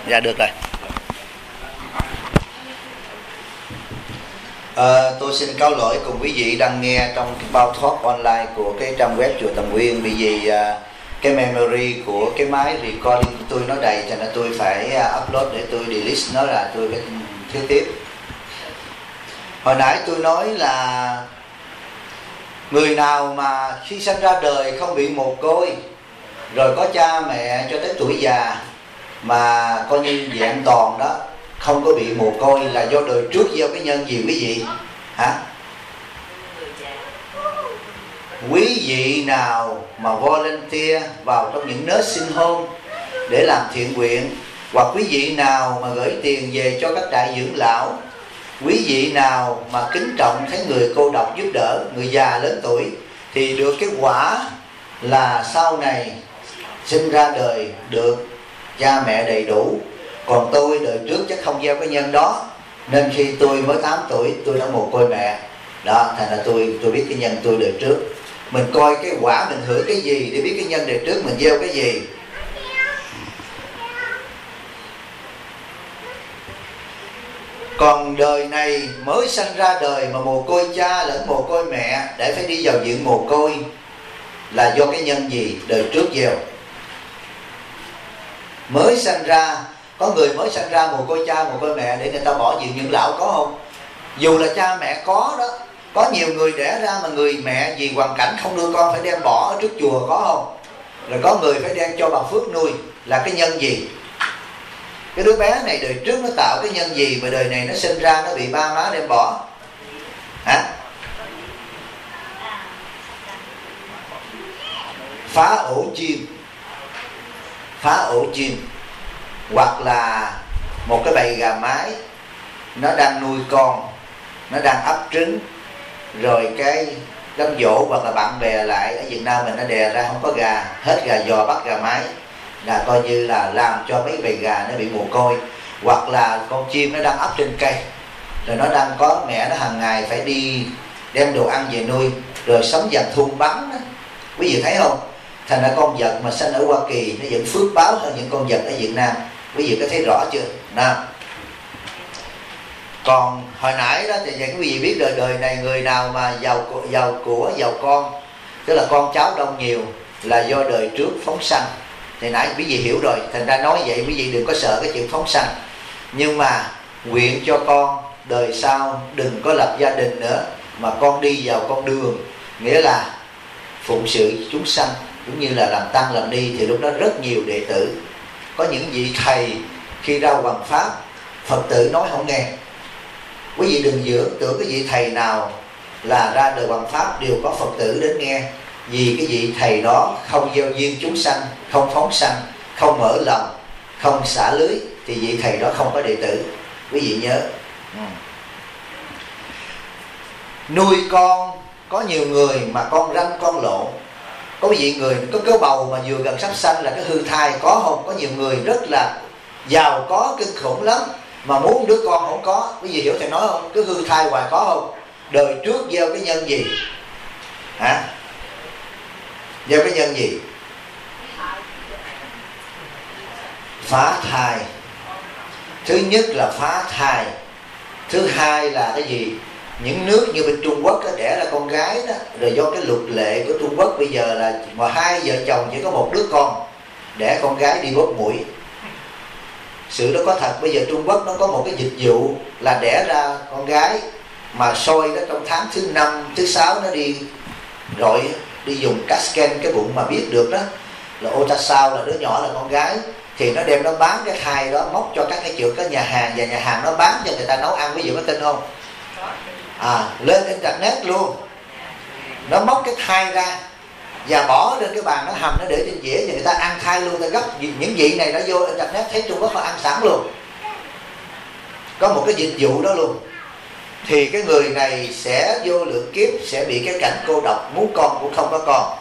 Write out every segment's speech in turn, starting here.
Dạ được rồi. Tôi xin cáo lỗi cùng quý vị đang nghe trong cái bao thoát online của cái trang web chùa Tầm Nguyên, bởi vì cái memory của cái máy recording của tôi nó đầy, cho nên tôi phải upload để tôi delete nó, là tôi phải thứ tiếp. Hồi nãy tôi nói là người nào mà khi sinh ra đời không bị mồ côi, rồi có cha mẹ cho tới tuổi già mà coi như vẹn toàn đó, không có bị mồ côi, là do đời trước gieo cái nhân gì quý vị? Hả? Quý vị nào mà volunteer vào trong những nursing home để làm thiện nguyện, hoặc quý vị nào mà gửi tiền về cho các trại dưỡng lão, quý vị nào mà kính trọng thấy người cô độc giúp đỡ, người già lớn tuổi, thì được cái quả là sau này sinh ra đời được cha mẹ đầy đủ. Còn tôi đời trước chắc không gieo cái nhân đó, nên khi tôi mới 8 tuổi tôi đã mồ côi mẹ đó, thành ra tôi biết cái nhân tôi đời trước. Mình coi cái quả mình hưởng cái gì để biết cái nhân đời trước mình gieo cái gì. Còn đời này mới sanh ra đời mà mồ côi cha lẫn mồ côi mẹ, để phải đi vào viện mồ côi, là do cái nhân gì đời trước gieo. Mới sanh ra, có người mới sanh ra mồ côi cha mồ côi mẹ để người ta bỏ viện dưỡng lão, có không? Dù là cha mẹ có đó, có nhiều người đẻ ra mà người mẹ vì hoàn cảnh không nuôi con phải đem bỏ ở trước chùa, có không? Rồi có người phải đem cho bà Phước nuôi, là cái nhân gì? Cái đứa bé này đời trước nó tạo cái nhân gì mà đời này nó sinh ra nó bị ba má đem bỏ? Hả? Phá ổ chim. Phá ổ chim. Hoặc là một cái bầy gà mái nó đang nuôi con, nó đang ấp trứng, rồi cái đám dỗ hoặc là bạn bè lại, ở Việt Nam mình nó đè ra không có gà, hết gà giò bắt gà mái, là coi như là làm cho mấy bầy gà nó bị mồ côi. Hoặc là con chim nó đang ấp trên cây, rồi nó đang có mẹ nó hàng ngày phải đi đem đồ ăn về nuôi, rồi sống dần thun bắn đó. Quý vị thấy không? Thành ra con vật mà sinh ở Hoa Kỳ nó vẫn phước báo hơn những con vật ở Việt Nam. Quý vị có thấy rõ chưa? Nào. Còn hồi nãy đó thì quý vị biết đời này người nào mà giàu của giàu con, tức là con cháu đông nhiều, là do đời trước phóng sanh. Thì nãy quý vị hiểu rồi, thành ra nói vậy quý vị đừng có sợ cái chuyện phóng sanh. Nhưng mà nguyện cho con đời sau đừng có lập gia đình nữa, mà con đi vào con đường, nghĩa là phụng sự chúng sanh, cũng như là làm tăng làm ni, thì lúc đó rất nhiều đệ tử. Có những vị thầy khi ra hoằng pháp, Phật tử nói không nghe. Quý vị đừng tưởng cái vị thầy nào là ra đời hoằng pháp đều có Phật tử đến nghe. Vì cái vị thầy đó không gieo duyên chúng sanh, không phóng sanh, không mở lòng, không xả lưới, thì vị thầy đó không có đệ tử. Quý vị nhớ. Nuôi con, có nhiều người mà con ranh con lộn. Có vị người có cái bầu mà vừa gần sắp sanh là cái hư thai, có không? Có nhiều người rất là giàu có kinh khủng lắm mà muốn đứa con không có. Quý vị hiểu thầy nói không? Cứ hư thai hoài, có không? Đời trước gieo cái nhân gì? Hả? Gieo cái nhân gì? Phá thai. Thứ nhất là phá thai. Thứ hai là cái gì? Những nước như bên Trung Quốc đó, đẻ ra con gái đó, rồi do cái luật lệ của Trung Quốc bây giờ là mà hai vợ chồng chỉ có một đứa con, đẻ con gái đi bóp mũi. Sự đó có thật. Bây giờ Trung Quốc nó có một cái dịch vụ là đẻ ra con gái mà soi đó trong tháng thứ 5, thứ 6 nó đi rồi đi dùng CAT scan cái bụng mà biết được đó là ultrasound là đứa nhỏ là con gái, thì nó đem nó bán cái thai đó, móc cho các cái chỗ các nhà hàng, và nhà hàng nó bán cho người ta nấu ăn. Quý vị có tin không? Lên internet luôn, nó móc cái thai ra và bỏ lên cái bàn, nó hầm, nó để trên dĩa, và người ta ăn thai luôn. Ta gấp những vị này đã vô internet thấy Trung Quốc họ ăn sẵn luôn, có một cái dịch vụ đó luôn. Thì cái người này sẽ vô lượng kiếp sẽ bị cái cảnh cô độc, muốn con cũng không có con.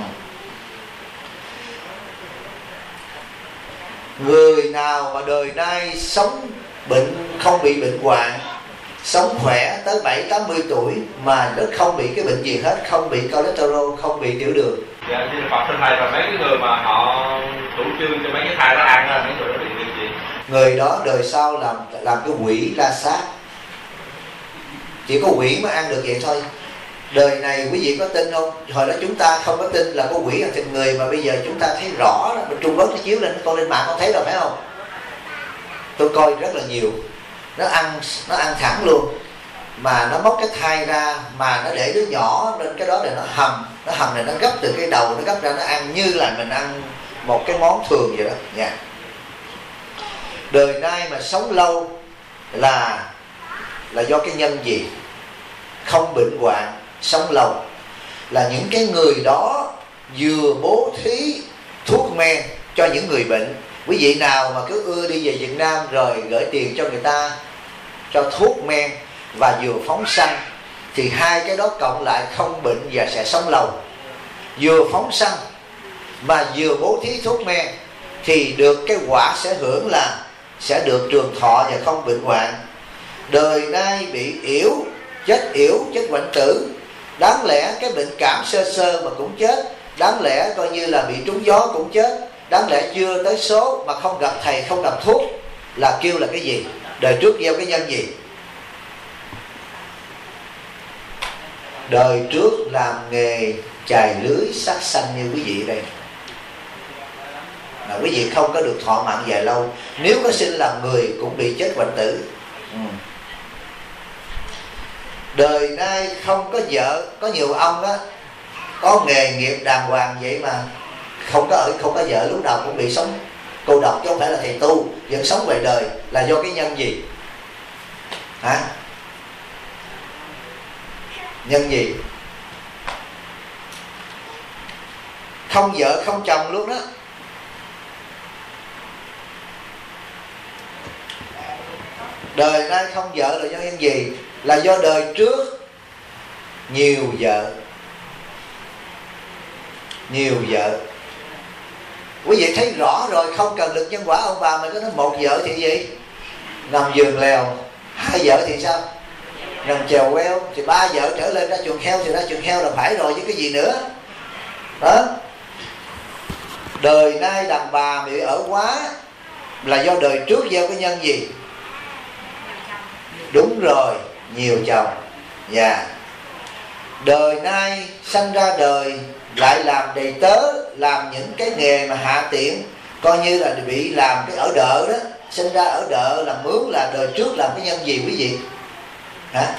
Người nào mà đời nay sống bệnh, không bị bệnh hoạn, sống khỏe tới 70-80 tuổi mà nó không bị cái bệnh gì hết, không bị cholesterol, không bị tiểu đường. Dạ, xin Phật thưa thầy, và mấy cái người mà họ chủ trương cho mấy cái thai đó ăn, mấy người đó bị gì? người đó đời sau làm cái quỷ la sát. Chỉ có quỷ mới ăn được vậy thôi. Đời này quý vị có tin không? Hồi đó chúng ta không có tin là có quỷ ăn thịt người, mà bây giờ chúng ta thấy rõ đó. Bên Trung Quốc nó chiếu lên, con lên mạng con thấy rồi phải không? Tôi coi rất là nhiều. Nó ăn thẳng luôn, mà nó móc cái thai ra, mà nó để đứa nhỏ lên cái đó để nó hầm này, nó gấp từ cái đầu nó gấp ra, nó ăn như là mình ăn một cái món thường vậy đó nha. Đời nay mà sống lâu là do cái nhân gì? Không bệnh hoạn, sống lâu là những cái người đó vừa bố thí thuốc men cho những người bệnh. Quý vị nào mà cứ ưa đi về Việt Nam rồi gửi tiền cho người ta cho thuốc men và vừa phóng sanh, thì hai cái đó cộng lại không bệnh và sẽ sống lâu. Vừa phóng sanh mà vừa bố thí thuốc men thì được cái quả sẽ hưởng là sẽ được trường thọ và không bệnh hoạn. Đời nay bị chết hoạn tử, đáng lẽ cái bệnh cảm sơ mà cũng chết, đáng lẽ coi như là bị trúng gió cũng chết, đáng lẽ chưa tới số mà không gặp thầy không gặp thuốc, là kêu là cái gì? Đời trước gieo cái nhân gì? Đời trước làm nghề chài lưới sát sanh như quý vị đây, là quý vị không có được thọ mạng dài lâu. Nếu có sinh làm người cũng bị chết hoạn tử. Đời nay không có vợ, có nhiều ông đó có nghề nghiệp đàng hoàng vậy mà không có vợ, lúc nào cũng bị sống cô độc, chứ không phải là thầy tu, vẫn sống ngoài đời, là do cái nhân gì? Hả? Nhân gì? Không vợ không chồng luôn đó. Đời nay không vợ là do nhân gì? Là do đời trước nhiều vợ. Quý vị thấy rõ rồi, không cần lực nhân quả ông bà. Mà có nói một vợ thì gì? Nằm giường lèo. Hai vợ thì sao? Nằm chèo queo. Thì ba vợ trở lên ra chuồng heo thì ra chuồng heo là phải rồi chứ cái gì nữa. Đó. Đời nay đàn bà bị ở quá là do đời trước gieo cái nhân gì? Đúng rồi, nhiều chồng. Đời nay sanh ra đời lại làm đầy tớ, làm những cái nghề mà hạ tiện, coi như là bị làm cái ở đợ đó. Sinh ra ở đợ làm mướn là đời trước làm cái nhân gì quý vị? Hả?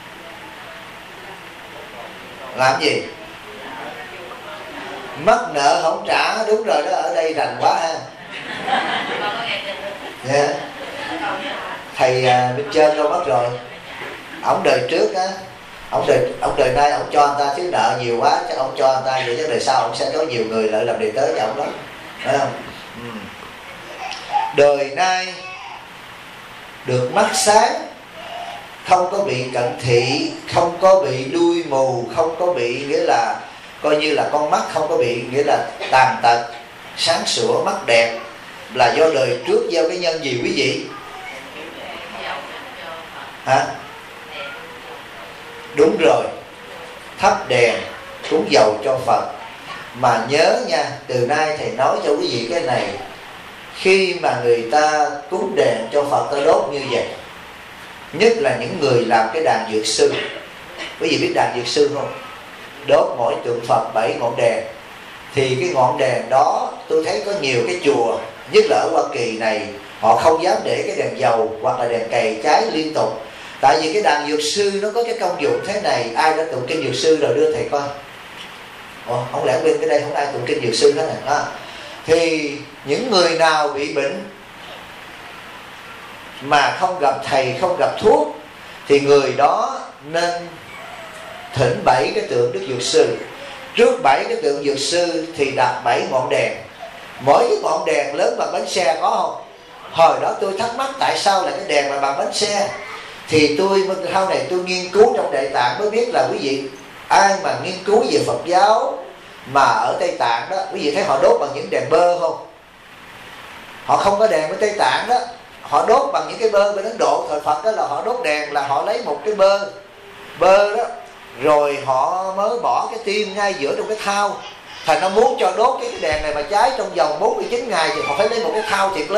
Làm gì? Mất nợ không trả. Đúng rồi đó, ở đây rành quá ha. Thầy bên trên đâu mất rồi. Ông đời trước á, ông đời nay ông cho người ta thiếu nợ nhiều quá, chắc ông cho người ta vậy, chứ đời sau ông sẽ có nhiều người lại làm đầy tớ cho ông đó, phải không? Đời nay được mắt sáng, không có bị cận thị, không có bị đuôi mù, không có bị nghĩa là coi như là con mắt không có bị nghĩa là tàn tật, sáng sủa, mắt đẹp, là do đời trước gieo cái nhân gì quý vị? Hả? Đúng rồi, thắp đèn cúng dầu cho Phật. Mà nhớ nha, từ nay thầy nói cho quý vị cái này, khi mà người ta cúng đèn cho Phật ta đốt như vậy, nhất là những người làm cái đàn dược sư. Quý vị biết đàn dược sư không? Đốt mỗi tượng Phật 7 ngọn đèn. Thì cái ngọn đèn đó tôi thấy có nhiều cái chùa, nhất là ở Hoa Kỳ này, họ không dám để cái đèn dầu hoặc là đèn cầy cháy liên tục. Tại vì cái đàn dược sư nó có cái công dụng thế này. Ai đã tụng kinh dược sư rồi đưa thầy coi? Không lẽ bên cái đây không ai tụng kinh dược sư hết này. Thì những người nào bị bệnh mà không gặp thầy, không gặp thuốc, thì người đó nên thỉnh 7 cái tượng Đức Dược Sư. Trước 7 cái tượng Dược Sư thì đặt 7 ngọn đèn. Mỗi cái ngọn đèn lớn bằng bánh xe có không? Hồi đó tôi thắc mắc tại sao là cái đèn mà bằng bánh xe. Thì tôi sau này tôi nghiên cứu trong Đại Tạng mới biết là quý vị, ai mà nghiên cứu về Phật giáo mà ở Tây Tạng đó, quý vị thấy họ đốt bằng những đèn bơ không? Họ không có đèn ở Tây Tạng đó, họ đốt bằng những cái bơ. Bên Ấn Độ thời Phật đó là họ đốt đèn là họ lấy một cái bơ đó, rồi họ mới bỏ cái tim ngay giữa trong cái thau. Thành nó muốn cho đốt cái đèn này mà cháy trong vòng 49 ngày thì họ phải lấy một cái thau thiệt lớn,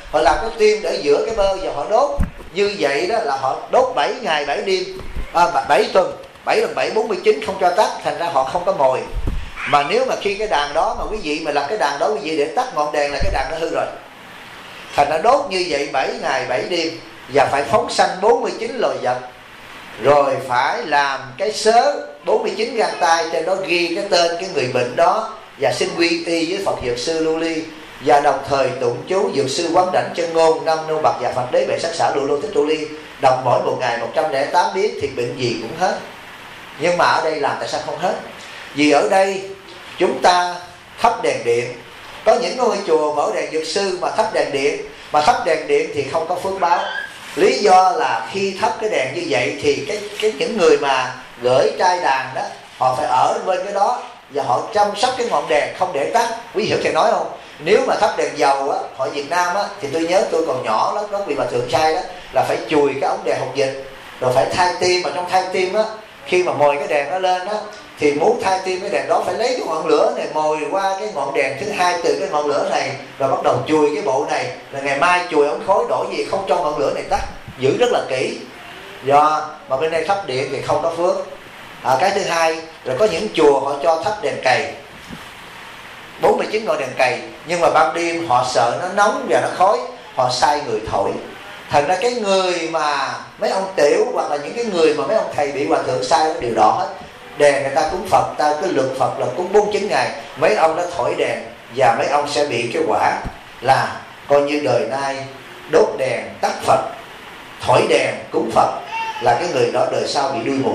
họ làm cái tim để giữa cái bơ và họ đốt. Như vậy đó là họ đốt 7 ngày 7 đêm, 7 tuần, 7 lần 7 49 không cho tắt, thành ra họ không có mồi. Mà nếu mà khi cái đàn đó mà quý vị mà làm cái đàn đó quý vị để tắt ngọn đèn là cái đàn nó hư rồi. Thành ra đốt như vậy 7 ngày 7 đêm và phải phóng sanh 49 loài vật, rồi phải làm cái sớ 49 gang tay, trên đó ghi cái tên cái người bệnh đó và xin quy y với Phật Dược Sư Lưu Ly, và đồng thời tụng chú Dược Sư Quán Đảnh Chân Ngôn Nam Mô Bạc Dạ Phật Đế Bệ Sắc Xả Lưu Lô Thích Trụ Ly, đọc mỗi một ngày 108 biến thì bệnh gì cũng hết. Nhưng mà ở đây làm tại sao không hết? Vì ở đây chúng ta thắp đèn điện. Có những ngôi chùa mở đèn Dược Sư mà thắp đèn điện, mà thắp đèn điện thì không có phước báo. Lý do là khi thắp cái đèn như vậy thì những người mà gửi trai đàn đó, họ phải ở bên cái đó và họ chăm sóc cái ngọn đèn không để tắt. Quý hiểu thầy nói không? Nếu mà thắp đèn dầu á, họ Việt Nam á, thì tôi nhớ tôi còn nhỏ lắm, đó vì bà thượng trai đó là phải chùi cái ống đèn hồng dịch, rồi phải thay tim. Mà trong thay tim á, khi mà mồi cái đèn nó lên á, thì muốn thay tim cái đèn đó phải lấy cái ngọn lửa này mồi qua cái ngọn đèn thứ hai từ cái ngọn lửa này, rồi bắt đầu chùi cái bộ này, là ngày mai chùi ống khói đổi gì không cho ngọn lửa này tắt, giữ rất là kỹ. Do mà bên đây thắp điện thì không có phước. Cái thứ hai, rồi có những chùa họ cho thắp đèn cầy 49 ngọn đèn cầy, nhưng mà ban đêm họ sợ nó nóng và nó khói, họ sai người thổi. Thành ra cái người mà mấy ông tiểu hoặc là những cái người mà mấy ông thầy bị hòa thượng sai nó đều đỏ hết. Đèn người ta cúng Phật, ta cái luật Phật là cúng 49 ngày, mấy ông đã thổi đèn và mấy ông sẽ bị cái quả là coi như đời nay đốt đèn tắt Phật, thổi đèn cúng Phật, là cái người đó đời sau bị đuôi mù.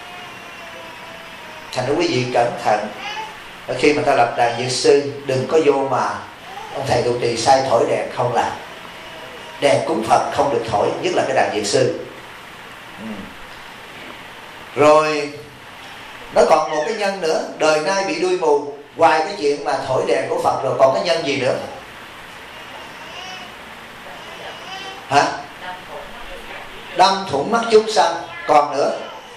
Thành ra quý vị cẩn thận, khi mà ta lập đàn Dược Sư đừng có vô mà ông thầy trụ trì sai thổi đèn không làm. Đèn cúng Phật không được thổi, nhất là cái đàn Dược Sư. Rồi nó còn một cái nhân nữa, đời nay bị đuôi mù. Ngoài cái chuyện mà thổi đèn của Phật rồi còn cái nhân gì nữa? Hả? Đâm thủng mắt chúng sanh. Còn nữa,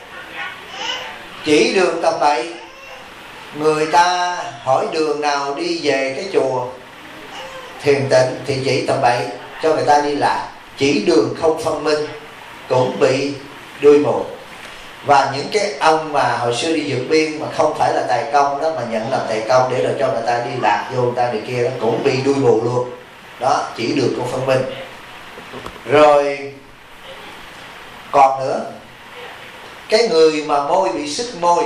chỉ đường tầm bậy. Người ta hỏi đường nào đi về cái chùa Thiền Tịnh thì chỉ tầm bậy, cho người ta đi lại. Chỉ đường không phân minh cũng bị đuôi mù. Và những cái ông mà hồi xưa đi vượt biên mà không phải là tài công đó, mà nhận làm tài công để rồi cho người ta đi lạc vô người ta này kia đó, cũng bị đuôi mù luôn. Đó, chỉ đường không phân minh. Rồi còn nữa, cái người mà môi bị sức môi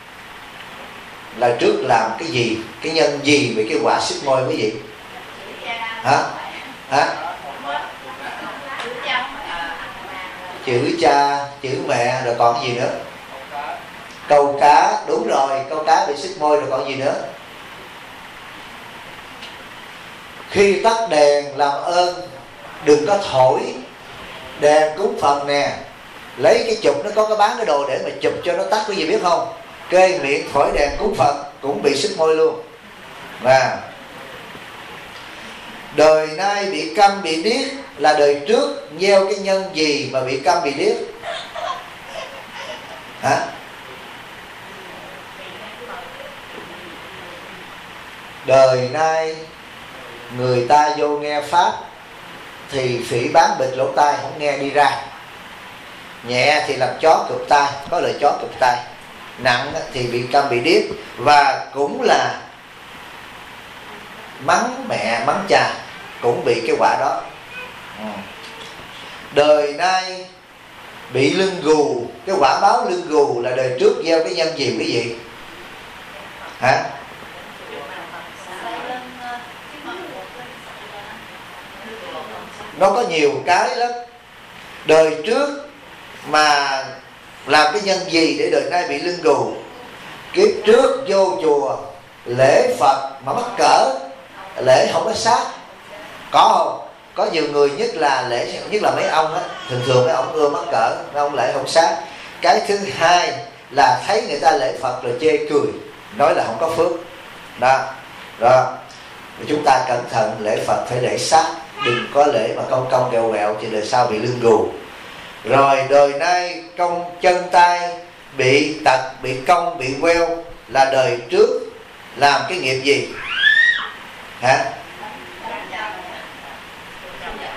là trước làm cái gì, cái nhân gì về cái quả sức môi quý vị? Hả? Chữ cha, chữ mẹ, rồi còn gì nữa? Câu cá, đúng rồi, câu cá bị sức môi, rồi còn gì nữa? Khi tắt đèn làm ơn đừng có thổi đèn cúng Phật nè, lấy cái chụp, nó có cái bán cái đồ để mà chụp cho nó tắt, quý vị biết không? Kê miệng thổi đèn cúng Phật cũng bị sức môi luôn. Và đời nay bị câm bị điếc là đời trước gieo cái nhân gì mà bị câm bị điếc? Hả? Đời nay người ta vô nghe Pháp thì phỉ bán bịch lỗ tai, không nghe đi ra. Nhẹ thì làm chó cụp tai, có lời chó cụp tai. Nặng thì bị câm bị điếc, và cũng là mắng mẹ mắng cha cũng bị cái quả đó. Đời nay bị lưng gù, cái quả báo lưng gù là đời trước gieo cái nhân gì quý vị? Hả? Nó có nhiều cái lắm. Đời trước mà làm cái nhân gì để đời nay bị lưng gù? Kiếp trước vô chùa lễ Phật mà mắc cỡ, lễ không có sát. Có không? Có nhiều người, nhất là mấy ông á, thường mấy ông ưa mắc cỡ, mấy ông lễ không sát. Cái thứ hai là thấy người ta lễ Phật rồi chê cười, nói là không có phước. Đó. Chúng ta cẩn thận, lễ Phật phải lễ sát, đừng có lễ mà cong kẹo quẹo thì đời sau bị lưng gù. Rồi đời nay chân tay bị tật, bị cong, bị queo là đời trước làm cái nghiệp gì? Hả?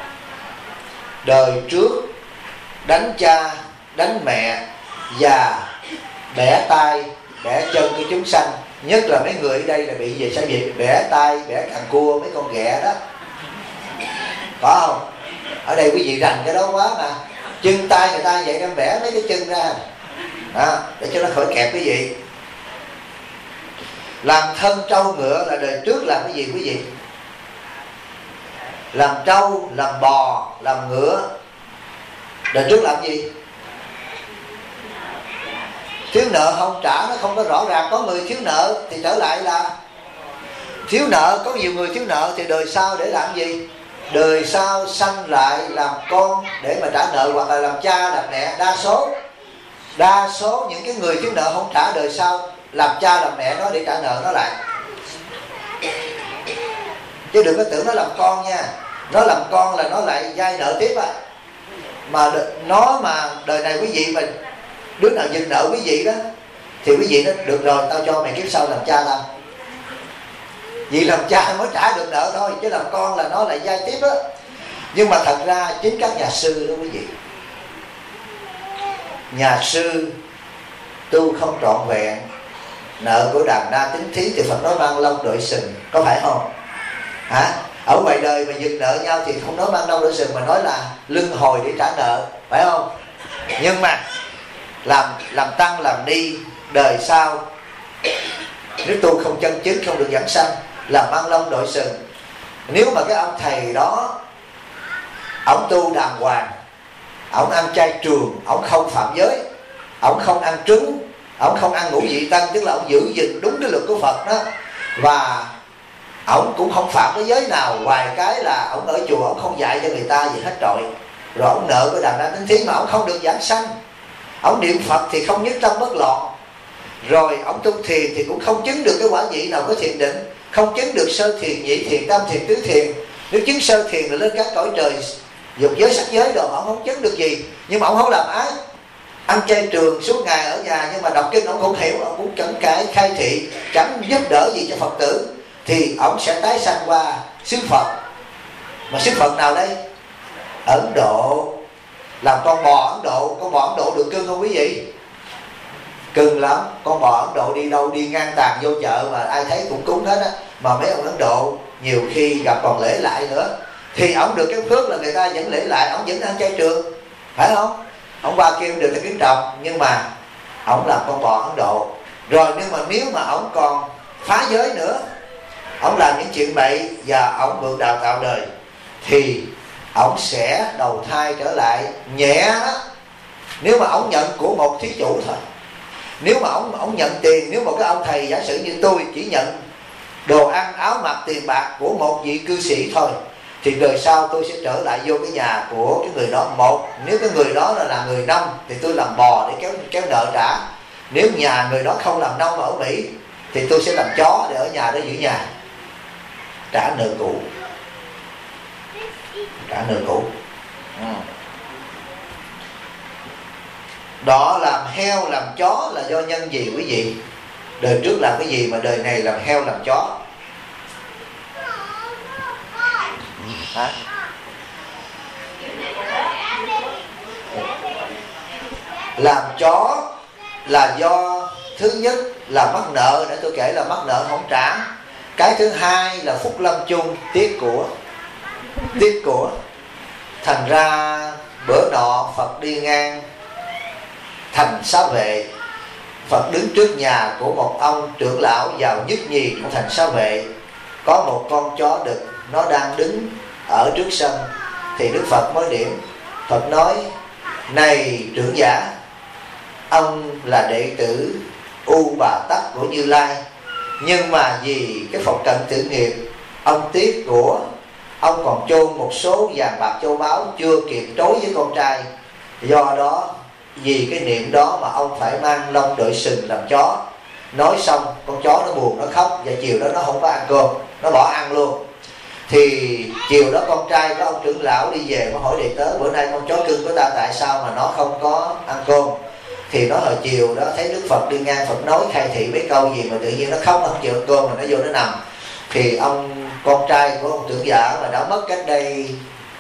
đời trước đánh cha đánh mẹ và bẻ tay bẻ chân của chúng sanh, nhất là mấy người ở đây là bị về sao gì bẻ tay bẻ càng cua mấy con ghẹ đó, có không? Ở đây quý vị rành cái đó quá mà, chân tay người ta vậy đem bẻ mấy cái chân ra đó, để cho nó khỏi kẹp quý vị. Làm thân trâu ngựa là đời trước làm cái gì quý vị? Làm trâu, làm bò, làm ngựa. Đời trước làm gì? Thiếu nợ không trả, nó không có rõ ràng. Có người thiếu nợ thì trở lại là thiếu nợ. Có nhiều người thiếu nợ thì đời sau để làm gì? Đời sau sanh lại làm con để mà trả nợ, hoặc là làm cha làm mẹ. Đa số những cái người thiếu nợ không trả, đời sau làm cha làm mẹ nó để trả nợ nó lại. Chứ đừng có tưởng nó làm con nha. Nó làm con là nó lại vay nợ tiếp á. Mà nó mà đời này quý vị mình đứa nào dừng nợ quý vị đó thì quý vị nó được rồi, tao cho mày kiếp sau làm cha tao. Vì làm cha mới trả được nợ thôi, chứ làm con là nó lại vay tiếp á. Nhưng mà thật ra chính các nhà sư đó quý vị, nhà sư tu không trọn vẹn, nợ của đàn na tính thí thì Phật nói mang long đội sừng, có phải không? Hả? Ở ngoài đời mà dừng nợ nhau thì không nói mang long đội sừng, mà nói là luân hồi để trả nợ, phải không? Nhưng mà làm tăng làm ni đời sau, nếu tu không chân chính không được giảng sanh, là mang long đội sừng. Nếu mà cái ông thầy đó ổng tu đàng hoàng, ổng ăn chay trường, ổng không phạm giới, ổng không ăn trứng, ổng không ăn ngũ vị tăng, tức là ổng giữ gìn đúng cái luật của Phật đó, và ổng cũng không phạm cái giới nào, ngoài cái là ổng ở chùa ổng không dạy cho người ta gì hết trọi, rồi ổng nợ của đàn na tính thí mà ổng không được giảng sanh. Ổng niệm Phật thì không nhất tâm bất loạn, rồi ổng tu thiền thì cũng không chứng được cái quả vị nào có thiền định, không chứng được sơ thiền, nhị thiền, tam thiền, tứ thiền. Nếu chứng sơ thiền là lên các cõi trời dục giới sắc giới rồi, ổng không chứng được gì. Nhưng mà ổng không làm ác, ăn chay trường suốt ngày ở nhà, nhưng mà đọc kinh ổng cũng hiểu, ổng cũng chẳng cái khai thị, chẳng giúp đỡ gì cho Phật tử, thì ổng sẽ tái sanh qua xứ Phật. Mà xứ Phật nào đây? Ấn Độ. Làm con bò Ấn Độ. Con bò Ấn Độ được cưng không quý vị? Cưng lắm. Con bò Ấn Độ đi đâu đi ngang tàn vô chợ mà ai thấy cũng cúng hết á. Mà mấy ông Ấn Độ nhiều khi gặp còn lễ lại nữa, thì ổng được cái phước là người ta vẫn lễ lại, ổng vẫn ăn chay trường, phải không? Ổng qua kêu được là kính trọng, nhưng mà ổng làm con bò Ấn Độ. Rồi nhưng mà nếu mà ổng còn phá giới nữa, ổng làm những chuyện bậy và ổng mượn đạo tạo đời, thì ổng sẽ đầu thai trở lại nhẹ đó. Nếu mà ổng nhận của một thí chủ thôi, nếu mà ổng nhận tiền, nếu mà cái ông thầy giả sử như tôi chỉ nhận đồ ăn áo mặc tiền bạc của một vị cư sĩ thôi, thì đời sau tôi sẽ trở lại vô cái nhà của cái người đó. Một, nếu cái người đó là người nông thì tôi làm bò để kéo nợ trả. Nếu nhà người đó không làm nông mà ở Mỹ thì tôi sẽ làm chó để ở nhà đó giữ nhà, trả nợ cũ. Trả nợ cũ. Đó, làm heo làm chó là do nhân gì quý vị? Đời trước làm cái gì mà đời này làm heo làm chó? Hả? Làm chó là do thứ nhất là mắc nợ, để tôi kể là mắc nợ không trả. Cái thứ hai là phúc lâm chung, tiếc của. Thành ra bữa nọ Phật đi ngang thành Xá Vệ, Phật đứng trước nhà của một ông trưởng lão giàu nhất nhì của thành Xá Vệ. Có một con chó đực nó đang đứng ở trước sân, thì Đức Phật mới điểm. Phật nói: này trưởng giả, ông là đệ tử U Bà Tắc của Như Lai, nhưng mà vì cái phật cận tự nghiệp, ông tiếc của, ông còn chôn một số vàng bạc châu báu chưa kịp trối với con trai. Do đó vì cái niệm đó mà ông phải mang lông đội sừng làm chó. Nói xong con chó nó buồn, nó khóc, và chiều đó nó không có ăn cơm, nó bỏ ăn luôn. Thì chiều đó con trai của ông trưởng lão đi về mới hỏi đệ tớ: bữa nay con chó cưng của ta tại sao mà nó không có ăn cơm? Thì nó hồi chiều đó thấy Đức Phật đi ngang, Phật nói khai thị mấy câu gì mà tự nhiên nó khóc, nó không chịu ăn cơm mà nó vô nó nằm. Thì con trai của ông trưởng giả mà đã mất cách đây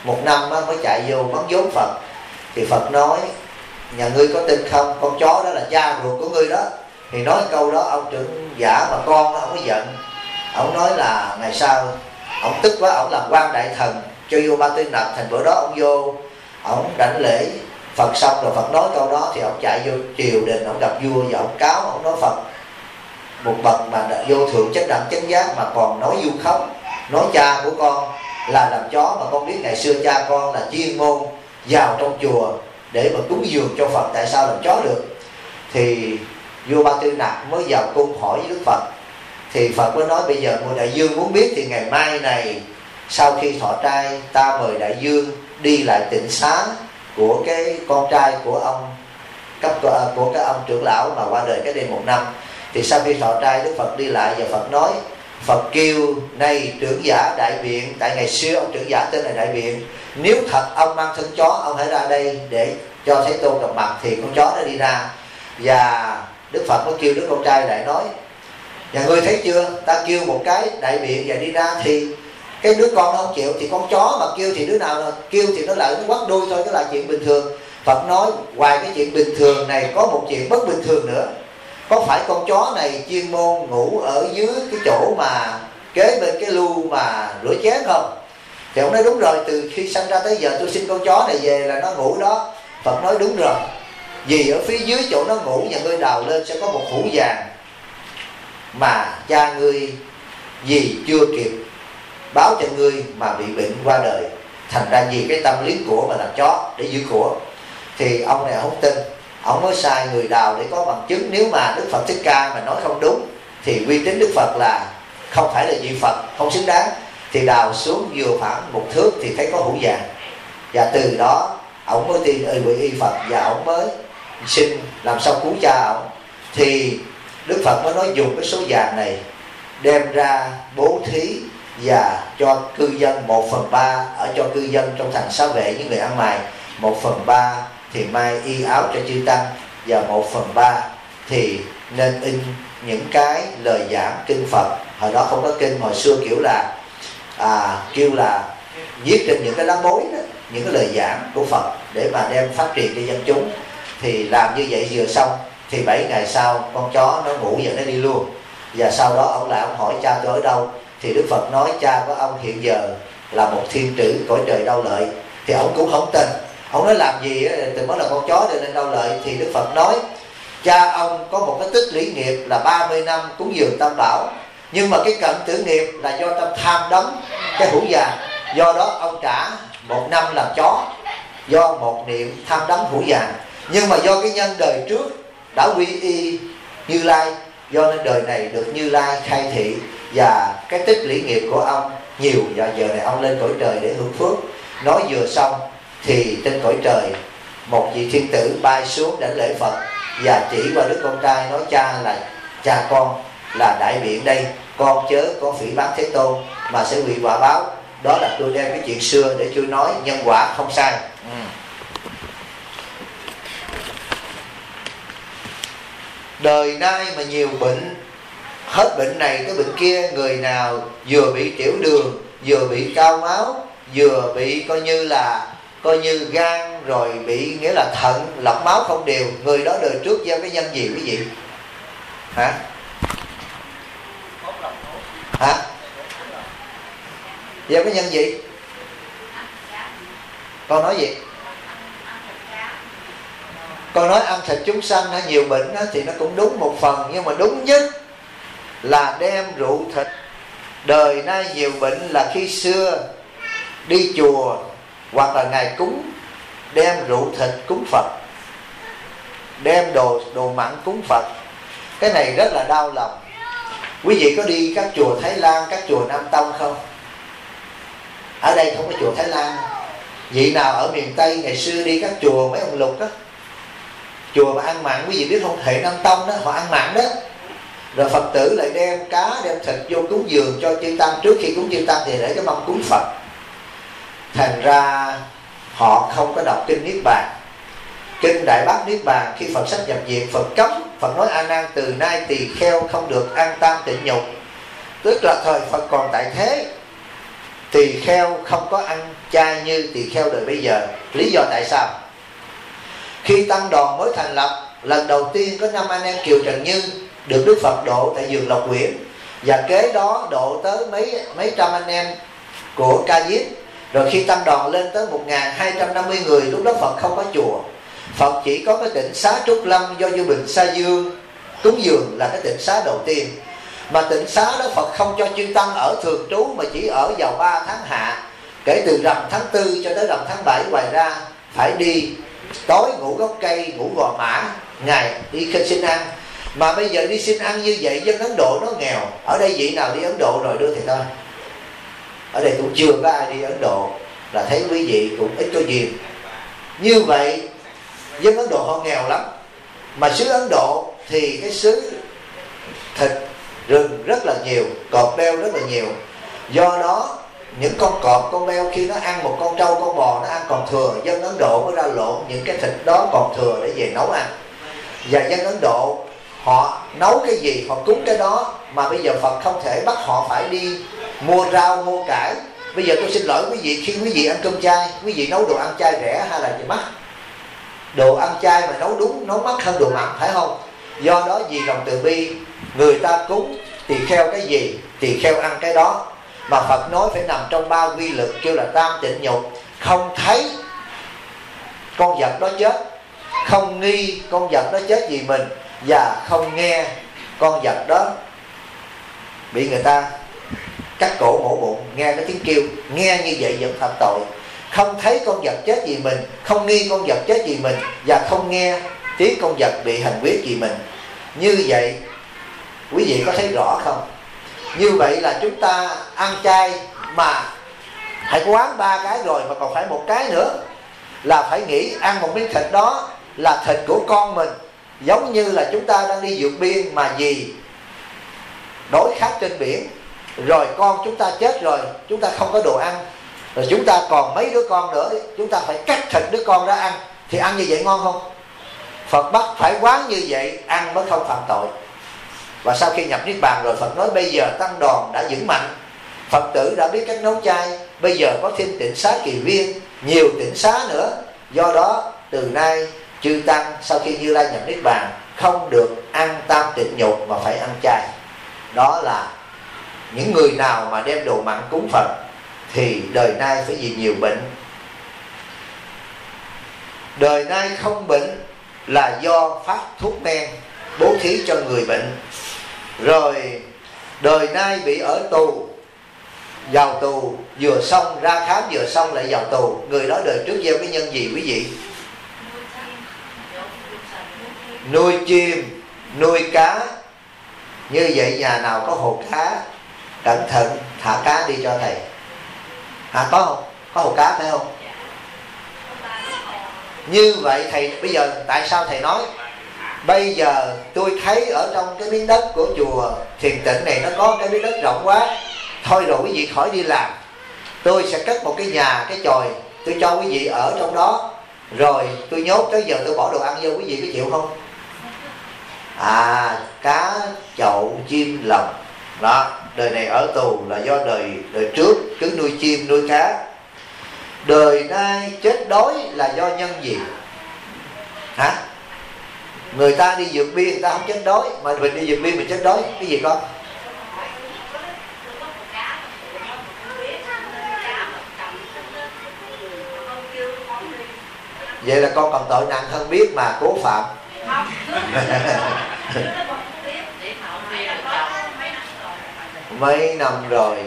1 năm mới chạy vô mắng vốn Phật. Thì Phật nói: nhà ngươi có tin không, con chó đó là cha ruột của ngươi đó. Thì nói câu đó ông trưởng giả mà con đó, ông có giận. Ông nói là ngày sau ông tức quá, ông làm quan đại thần cho vô Ba Tư Nặc. Thành bữa đó ông vô, ông đảnh lễ Phật xong rồi Phật nói câu đó thì ông chạy vô triều đình, ông gặp vua và ông cáo, ông nói Phật một bậc mà vô thượng chánh đẳng chánh giác mà còn nói vu khống, nói cha của con là làm chó. Mà con biết ngày xưa cha con là chuyên môn vào trong chùa để mà cúng dường cho Phật, tại sao làm chó được? Thì vua Ba Tư Nặc mới vào cung hỏi với Đức Phật. Thì Phật mới nói: bây giờ ngôi đại vương muốn biết thì ngày mai này sau khi thọ trai, ta mời đại vương đi lại tịnh xá của cái con trai của ông của cái ông trưởng lão mà qua đời cái đây 1 năm. Thì sau khi thọ trai, Đức Phật đi lại và Phật nói: Phật kêu này trưởng giả Đại Biện, tại ngày xưa ông trưởng giả tên là Đại Biện, nếu thật ông mang thân chó, ông hãy ra đây để cho Thế Tôn gặp mặt. Thì con chó nó đi ra, và Đức Phật mới kêu đứa con trai lại nói: nhà ngươi thấy chưa, ta kêu một cái Đại Biện và đi ra, thì cái đứa con nó không chịu. Thì con chó mà kêu thì đứa nào kêu thì nó lại nó quắt đuôi thôi, đó là chuyện bình thường. Phật nói ngoài cái chuyện bình thường này có một chuyện bất bình thường nữa. Có phải con chó này chuyên môn ngủ ở dưới cái chỗ mà kế bên cái lu mà rửa chén không? Thì ông nói đúng rồi, từ khi sinh ra tới giờ tôi sinh con chó này về là nó ngủ đó. Phật nói đúng rồi, vì ở phía dưới chỗ nó ngủ, nhà ngươi đào lên sẽ có một hũ vàng mà cha ngươi vì chưa kịp báo cho ngươi mà bị bệnh qua đời, thành ra vì cái tâm lý của mà làm chó để giữ của. Thì ông này không tin, ông mới sai người đào để có bằng chứng. Nếu mà Đức Phật Thích Ca mà nói không đúng thì uy tín Đức Phật là không phải là vị Phật, không xứng đáng. Thì đào xuống vừa khoảng 1 thước thì thấy có hũ vàng, và từ đó ông mới tin quy y Phật và ông mới xin làm sao cứu cha ông. Thì Đức Phật mới nói dùng cái số vàng này đem ra bố thí và cho cư dân 1/3 ở cho cư dân trong thành Xá Vệ, những người ăn mày. 1/3 thì may y áo cho chư tăng, và 1/3 thì nên in những cái lời giảng kinh Phật. Hồi đó không có kinh, hồi xưa kiểu là kêu là viết trên những cái lá bối đó, những cái lời giảng của Phật để mà đem phát triển cho dân chúng. Thì làm như vậy vừa xong thì 7 ngày sau con chó nó ngủ và nó đi luôn. Và sau đó ông lại ông hỏi cha tôi ở đâu, thì Đức Phật nói cha của ông hiện giờ là một thiên tử cõi trời Đau Lợi. Thì ông cũng không tin, ông nói làm gì từ mới là con chó đi lên Đau Lợi. Thì Đức Phật nói cha ông có một cái tích lũy nghiệp là 30 năm cúng dường Tam Bảo, nhưng mà cái cận tử nghiệp là do tâm tham đắm cái hũ vàng, do đó ông trả 1 năm làm chó do một niệm tham đắm hũ vàng. Nhưng mà do cái nhân đời trước đã quy y Như Lai, do nên đời này được Như Lai khai thị, và cái tích lũy nghiệp của ông nhiều, và giờ này ông lên cõi trời để hưởng phước. Nói vừa xong thì trên cõi trời một vị thiên tử bay xuống đảnh lễ Phật và chỉ qua đứa con trai nói cha là cha con là Đại Biện đây, con chớ có phỉ báng Thế Tôn mà sẽ bị quả báo. Đó là tôi đem cái chuyện xưa để tôi nói nhân quả không sai. Đời nay mà nhiều bệnh, hết bệnh này tới bệnh kia, người nào vừa bị tiểu đường, vừa bị cao máu, vừa bị coi như gan, rồi bị nghĩa là thận lọc máu không đều, người đó đời trước gieo cái nhân gì quý vị? Hả? Gieo cái nhân gì? Con nói gì? Con nói ăn thịt chúng sanh hay nhiều bệnh đó, thì nó cũng đúng một phần, nhưng mà đúng nhất là đem rượu thịt. Đời nay nhiều bệnh là khi xưa đi chùa hoặc là ngày cúng đem rượu thịt cúng Phật, đem đồ mặn cúng Phật. Cái này rất là đau lòng. Quý vị có đi các chùa Thái Lan, các chùa Nam Tông không? Ở đây không có chùa Thái Lan. Vị nào ở miền Tây ngày xưa đi các chùa mấy ông Lục đó, chùa mà ăn mặn, quý vị biết không? Hệ Nam Tông đó, họ ăn mặn đó. Rồi Phật tử lại đem cá, đem thịt vô cúng dường cho chư tăng. Trước khi cúng chư tăng thì để cái mâm cúng Phật. Thành ra họ không có đọc kinh Niết Bàn. Kinh Đại Bát Niết Bàn khi Phật sắp nhập diệt, Phật cấm. Phật nói A Nan từ nay tỳ kheo không được ăn tam tịnh nhục. Tức là thời Phật còn tại thế tỳ kheo không có ăn chay như tỳ kheo đời bây giờ. Lý do tại sao? Khi tăng đoàn mới thành lập, lần đầu tiên có 5 anh em Kiều Trần Như được Đức Phật độ tại vườn Lộc Quyển, và kế đó độ tới mấy trăm anh em của Ca Diếp. Rồi khi tăng đoàn lên tới 1250 người, lúc đó Phật không có chùa. Phật chỉ có cái tịnh xá Trúc Lâm do Vua Bình Sa Dương cúng dường là cái tịnh xá đầu tiên. Mà tịnh xá đó Phật không cho chư tăng ở thường trú, mà chỉ ở vào 3 tháng hạ, kể từ rằm tháng 4 cho tới rằm tháng 7. Ngoài ra phải đi tối ngủ gốc cây, ngủ gò mã, ngày đi xin ăn. Mà bây giờ đi xin ăn như vậy, dân Ấn Độ nó nghèo. Ở đây vị nào đi Ấn Độ rồi đưa thầy coi. Ở đây cũng chưa có ai đi Ấn Độ, là thấy quý vị cũng ít có duyên. Như vậy dân Ấn Độ họ nghèo lắm. Mà xứ Ấn Độ thì cái xứ thịt rừng rất là nhiều, cọp beo rất là nhiều. Do đó những con cọp, con beo khi nó ăn một con trâu, con bò nó ăn còn thừa, dân Ấn Độ mới ra lộn những cái thịt đó còn thừa để về nấu ăn. Và dân Ấn Độ họ nấu cái gì họ cúng cái đó. Mà bây giờ Phật không thể bắt họ phải đi mua rau, mua cải. Bây giờ tôi xin lỗi quý vị, khi quý vị ăn cơm chay, quý vị nấu đồ ăn chay rẻ hay là gì mắc? Đồ ăn chay mà nấu đúng, nấu mắc hơn đồ mặn, phải không? Do đó vì lòng từ bi, người ta cúng tỳ kheo cái gì, tỳ kheo ăn cái đó. Mà Phật nói phải nằm trong 3 quy lực, kêu là tam tịnh nhục. Không thấy con vật đó chết, không nghi con vật đó chết vì mình, và không nghe con vật đó bị người ta cắt cổ mổ bụng, nghe cái tiếng kêu, nghe như vậy vẫn phạm tội. Không thấy con vật chết vì mình, không nghi con vật chết vì mình, và không nghe tiếng con vật bị hành quyết vì mình. Như vậy quý vị có thấy rõ không? Như vậy là chúng ta ăn chay mà hãy quán 3 cái rồi mà còn phải một cái nữa, là phải nghĩ ăn một miếng thịt đó là thịt của con mình. Giống như là chúng ta đang đi vượt biên mà vì đói khát trên biển, rồi con chúng ta chết rồi, chúng ta không có đồ ăn, rồi chúng ta còn mấy đứa con nữa, chúng ta phải cắt thịt đứa con ra ăn, thì ăn như vậy ngon không? Phật bắt phải quán như vậy ăn mới không phạm tội. Và sau khi nhập Niết Bàn rồi, Phật nói bây giờ tăng đoàn đã vững mạnh, Phật tử đã biết cách nấu chay, bây giờ có thêm tịnh xá Kỳ Viên, nhiều tịnh xá nữa. Do đó từ nay chư tăng sau khi Như Lai nhập Niết Bàn không được ăn tam tịnh nhục mà phải ăn chay. Đó là những người nào mà đem đồ mặn cúng Phật thì đời nay phải vì nhiều bệnh. Đời nay không bệnh là do phát thuốc men bố thí cho người bệnh. Rồi đời nay bị ở tù, vào tù vừa xong, ra khám vừa xong lại vào tù. Người đó đời trước gieo cái nhân gì quý vị? Nuôi chim, nuôi cá. Như vậy nhà nào có hồ cá, cẩn thận thả cá đi cho thầy. Có không? Có hồ cá phải không? Như vậy thầy, bây giờ tại sao thầy nói bây giờ tôi thấy ở trong cái miếng đất của chùa Thiền Tịnh này nó có cái miếng đất rộng quá, thôi rồi quý vị khỏi đi làm, tôi sẽ cất một cái nhà, cái chòi, tôi cho quý vị ở trong đó, rồi tôi nhốt tới giờ tôi bỏ đồ ăn vô, quý vị có chịu không? Cá chậu chim lồng đó. Đời này ở tù là do đời trước cứ nuôi chim nuôi cá. Đời nay chết đói là do nhân gì? Người ta đi vượt biên người ta không chết đói, mà mình đi vượt biên mình chết đói. Cái gì con? Vậy là con còn tội nặng hơn biết mà cố phạm. Mấy năm rồi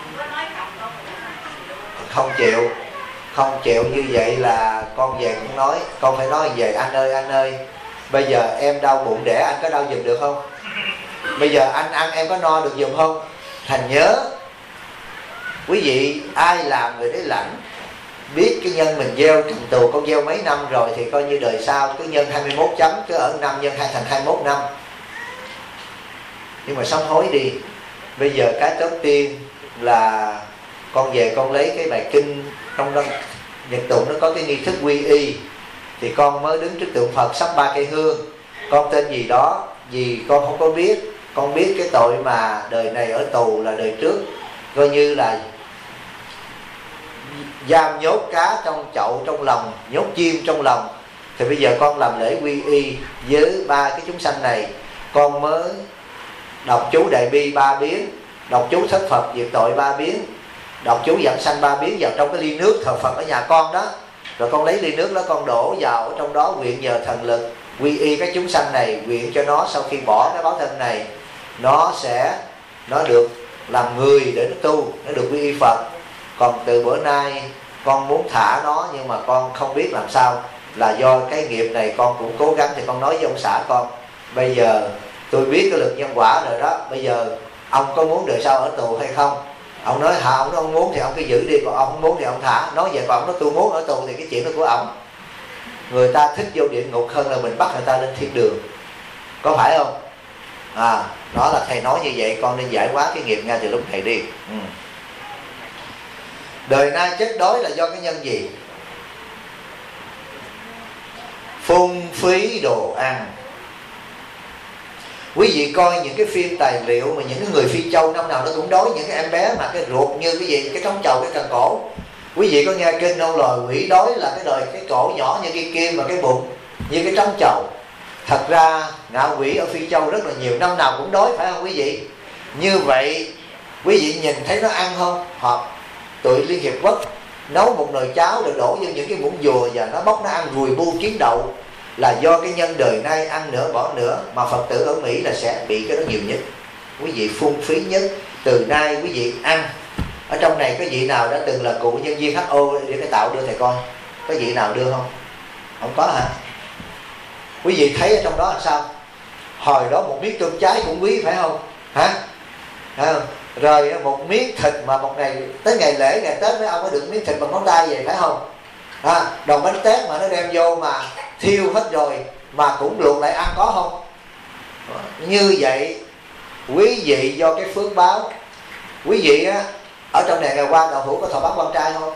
không chịu như vậy là con về cũng nói, con phải nói về anh ơi, bây giờ em đau bụng đẻ anh có đau giùm được không? Bây giờ anh ăn em có no được giùm không? Thành nhớ quý vị ai làm người đấy lãnh, biết cái nhân mình gieo cầm tù, con gieo mấy năm rồi thì coi như đời sau cứ nhân 21 chấm, cứ ở 5 nhân 2 thành 21 năm. Nhưng mà sám hối đi. Bây giờ cái tốt tiên là con về con lấy cái bài kinh trong đó Nhật tụng nó có cái nghi thức quy y, thì con mới đứng trước tượng Phật sắp 3 cây hương. Con tên gì đó vì con không có biết, con biết cái tội mà đời này ở tù là đời trước coi như là giam nhốt cá trong chậu trong lòng, nhốt chim trong lòng, thì bây giờ con làm lễ quy y với ba cái chúng sanh này. Con mới đọc chú Đại Bi 3 biến, đọc chú Thất Phật diệt tội 3 biến, đọc chú Giảm Sanh 3 biến vào trong cái ly nước thờ Phật ở nhà con đó. Rồi con lấy ly nước đó con đổ vào ở trong đó, nguyện nhờ thần lực quy y các chúng sanh này, nguyện cho nó sau khi bỏ cái báo thân này, nó được làm người để nó tu, nó được quy y Phật. Còn từ bữa nay con muốn thả nó, nhưng mà con không biết làm sao, là do cái nghiệp này con cũng cố gắng. Thì con nói với ông xã con, bây giờ tôi biết cái lực nhân quả rồi đó, bây giờ ông có muốn đời sau ở tù hay không? Ông nói hả, ông nói ông muốn thì ông cứ giữ đi, còn ông không muốn thì ông thả. Nói vậy, còn ông nói tôi muốn ở tù thì cái chuyện đó của ông. Người ta thích vô địa ngục hơn là mình bắt người ta lên thiên đường, có phải không? Đó là thầy nói như vậy, con nên giải hóa cái nghiệp ngay từ lúc này đi. Đời nay chết đói là do cái nhân gì? Phung phí đồ ăn. Quý vị coi những cái phim tài liệu mà những cái người Phi Châu năm nào nó cũng đói, những cái em bé mà cái ruột như cái gì, cái trống trầu, cái cần cổ. Quý vị có nghe kinh ông loài quỷ đói là cái cổ nhỏ như cái kim, mà cái bụng như cái trống trầu. Thật ra ngạ quỷ ở Phi Châu rất là nhiều, năm nào cũng đói, phải không quý vị? Như vậy quý vị nhìn thấy nó ăn không? Hoặc tụi Liên Hiệp Quốc nấu một nồi cháo rồi đổ vô những cái muỗng dùa và nó bóc nó ăn rùi bu kiến đậu, là do cái nhân đời nay ăn nữa bỏ nữa. Mà Phật tử ở Mỹ là sẽ bị cái đó nhiều nhất. Quý vị phung phí nhất. Từ nay quý vị ăn. Ở trong này có vị nào đã từng là cựu nhân viên HO để cái tạo đưa thầy coi? Có vị nào đưa không? Không có hả? Quý vị thấy ở trong đó là sao? Hồi đó một miếng cơm cháy cũng quý, phải không? Hả? Rồi một miếng thịt mà một ngày tới ngày lễ ngày Tết mấy ông có được miếng thịt bằng ngón tay vậy, phải không? Đồng bánh tét mà nó đem vô mà thiêu hết rồi mà cũng luộc lại ăn, có không? Như vậy quý vị do cái phước báo. Quý vị á, ở trong này ngày qua đậu hũ có thọ bắt quan trai không?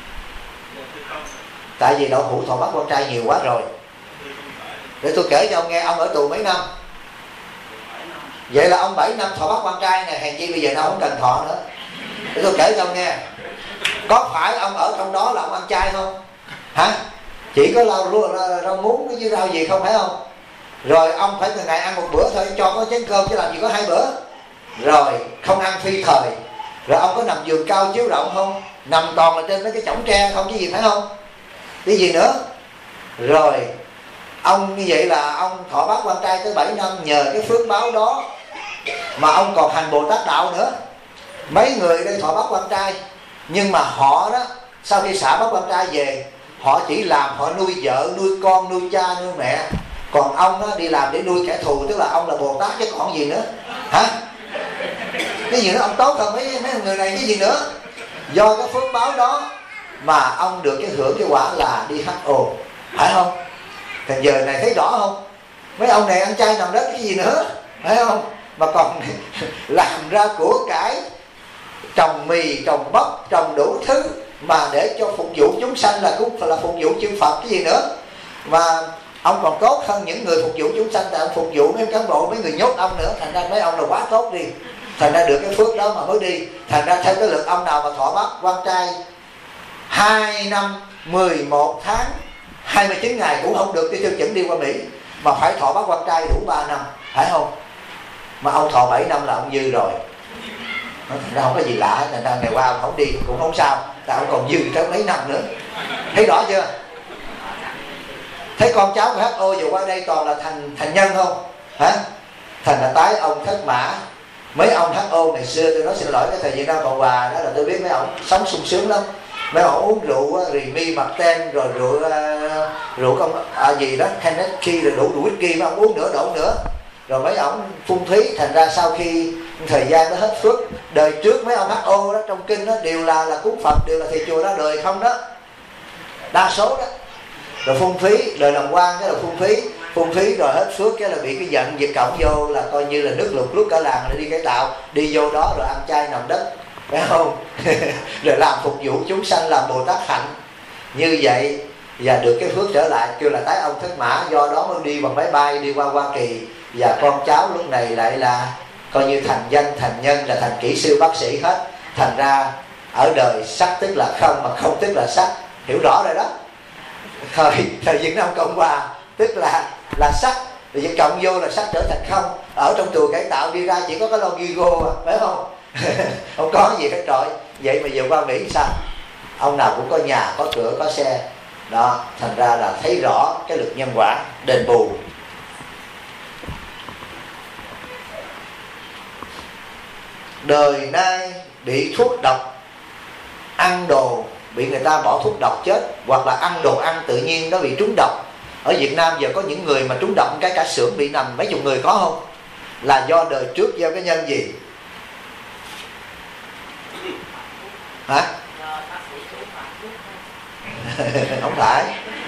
Tại vì đậu hũ thọ bắt quan trai nhiều quá rồi. Để tôi kể cho ông nghe, ông ở tù mấy năm? Vậy là ông 7 năm thọ bắt quan trai nè, hèn chi bây giờ nó không cần thọ nữa. Để tôi kể cho ông nghe, có phải ông ở trong đó là ông ăn chay không? Hả? Chỉ có rau muống với rau gì không, phải không? Rồi ông phải ngày ăn một bữa thôi, cho có chén cơm chứ làm gì có 2 bữa. Rồi không ăn phi thời. Rồi ông có nằm giường cao chiếu rộng không? Nằm toàn là trên mấy cái chõng tre không chứ gì, phải không? Cái gì nữa? Rồi ông như vậy là ông thọ bát quan trai tới 7 năm. Nhờ cái phước báo đó mà ông còn hành Bồ Tát đạo nữa. Mấy người đây thọ bát quan trai, nhưng mà họ đó sau khi xả bát quan trai về, họ chỉ làm họ nuôi vợ, nuôi con, nuôi cha, nuôi mẹ. Còn ông đó đi làm để nuôi kẻ thù, tức là ông là Bồ Tát chứ còn gì nữa. Hả? Cái gì nữa, ông tốt hơn mấy người này cái gì nữa. Do cái phước báo đó mà ông được cái hưởng cái quả là đi HO, phải không? Thành giờ này thấy rõ không? Mấy ông này ăn chay nằm đất cái gì nữa, phải không? Mà còn làm ra của cải, trồng mì, trồng bắp, trồng đủ thứ mà để cho phục vụ chúng sanh, là cũng là phục vụ chư Phật cái gì nữa. Mà ông còn tốt hơn những người phục vụ chúng sanh, tại ông phục vụ mấy cán bộ, mấy người nhốt ông nữa. Thành ra mấy ông là quá tốt đi. Thành ra được cái phước đó mà mới đi. Thành ra theo cái lượt ông nào mà thọ bát quan trai 2 năm 11 tháng 29 ngày cũng không được tiêu chuẩn đi qua Mỹ, mà phải thọ bát quan trai đủ 3 năm, phải không? Mà ông thọ 7 năm là ông dư rồi. Thành ra không có gì lạ. Thành ra ngày qua ông không đi cũng không sao, tại ông còn dư tới mấy năm nữa. Thấy rõ chưa? Thấy con cháu của HO vừa qua đây toàn là thành nhân không? Hả? Thành là tái ông Thất Mã. Mấy ông HO ngày xưa, tôi nói xin lỗi cái thời Việt Nam Cộng Hòa đó, là tôi biết mấy ông sống sung sướng lắm. Mấy ông uống rượu Remy, Martin, rồi rượu công gì đó Hennessy, rồi đủ whisky, mấy ông uống nữa đổ nữa. Rồi mấy ông phung phí. Thành ra sau khi thời gian nó hết phước, đời trước mấy ông HO đó trong kinh đó đều là cúng Phật, đều là thầy chùa ra đời không đó, đa số đó. Rồi phung phí, đời làm quan cái là phung phí rồi hết phước cái là bị cái giận Việt Cộng vô, là coi như là nước lụt lúc cả làng để đi cải tạo, đi vô đó rồi ăn chay nằm đất, phải không? Rồi làm phục vụ chúng sanh, làm Bồ Tát hạnh như vậy, và được cái phước trở lại, kêu là tái ông Thất Mã. Do đó mới đi bằng máy bay đi qua Hoa Kỳ, và con cháu lúc này lại là coi như thành danh thành nhân, là thành kỹ sư bác sĩ hết. Thành ra ở đời sắc tức là không, mà không tức là sắc. Hiểu rõ rồi đó. Thời Việt Nam Cộng Hòa tức là sắc, rồi cộng vô là sắc trở thành không. Ở trong chùa cải tạo đi ra chỉ có cái logigo à, phải không? Không có gì hết trọi. Vậy mà về qua Mỹ sao? Ông nào cũng có nhà, có cửa, có xe. Đó, thành ra là thấy rõ cái luật nhân quả đền bù. Đời nay bị thuốc độc, ăn đồ bị người ta bỏ thuốc độc chết, hoặc là ăn đồ ăn tự nhiên nó bị trúng độc. Ở Việt Nam giờ có những người mà trúng độc cái cả xưởng bị nằm mấy chục người, có không? Là do đời trước gieo cái nhân gì? Hả? Không phải.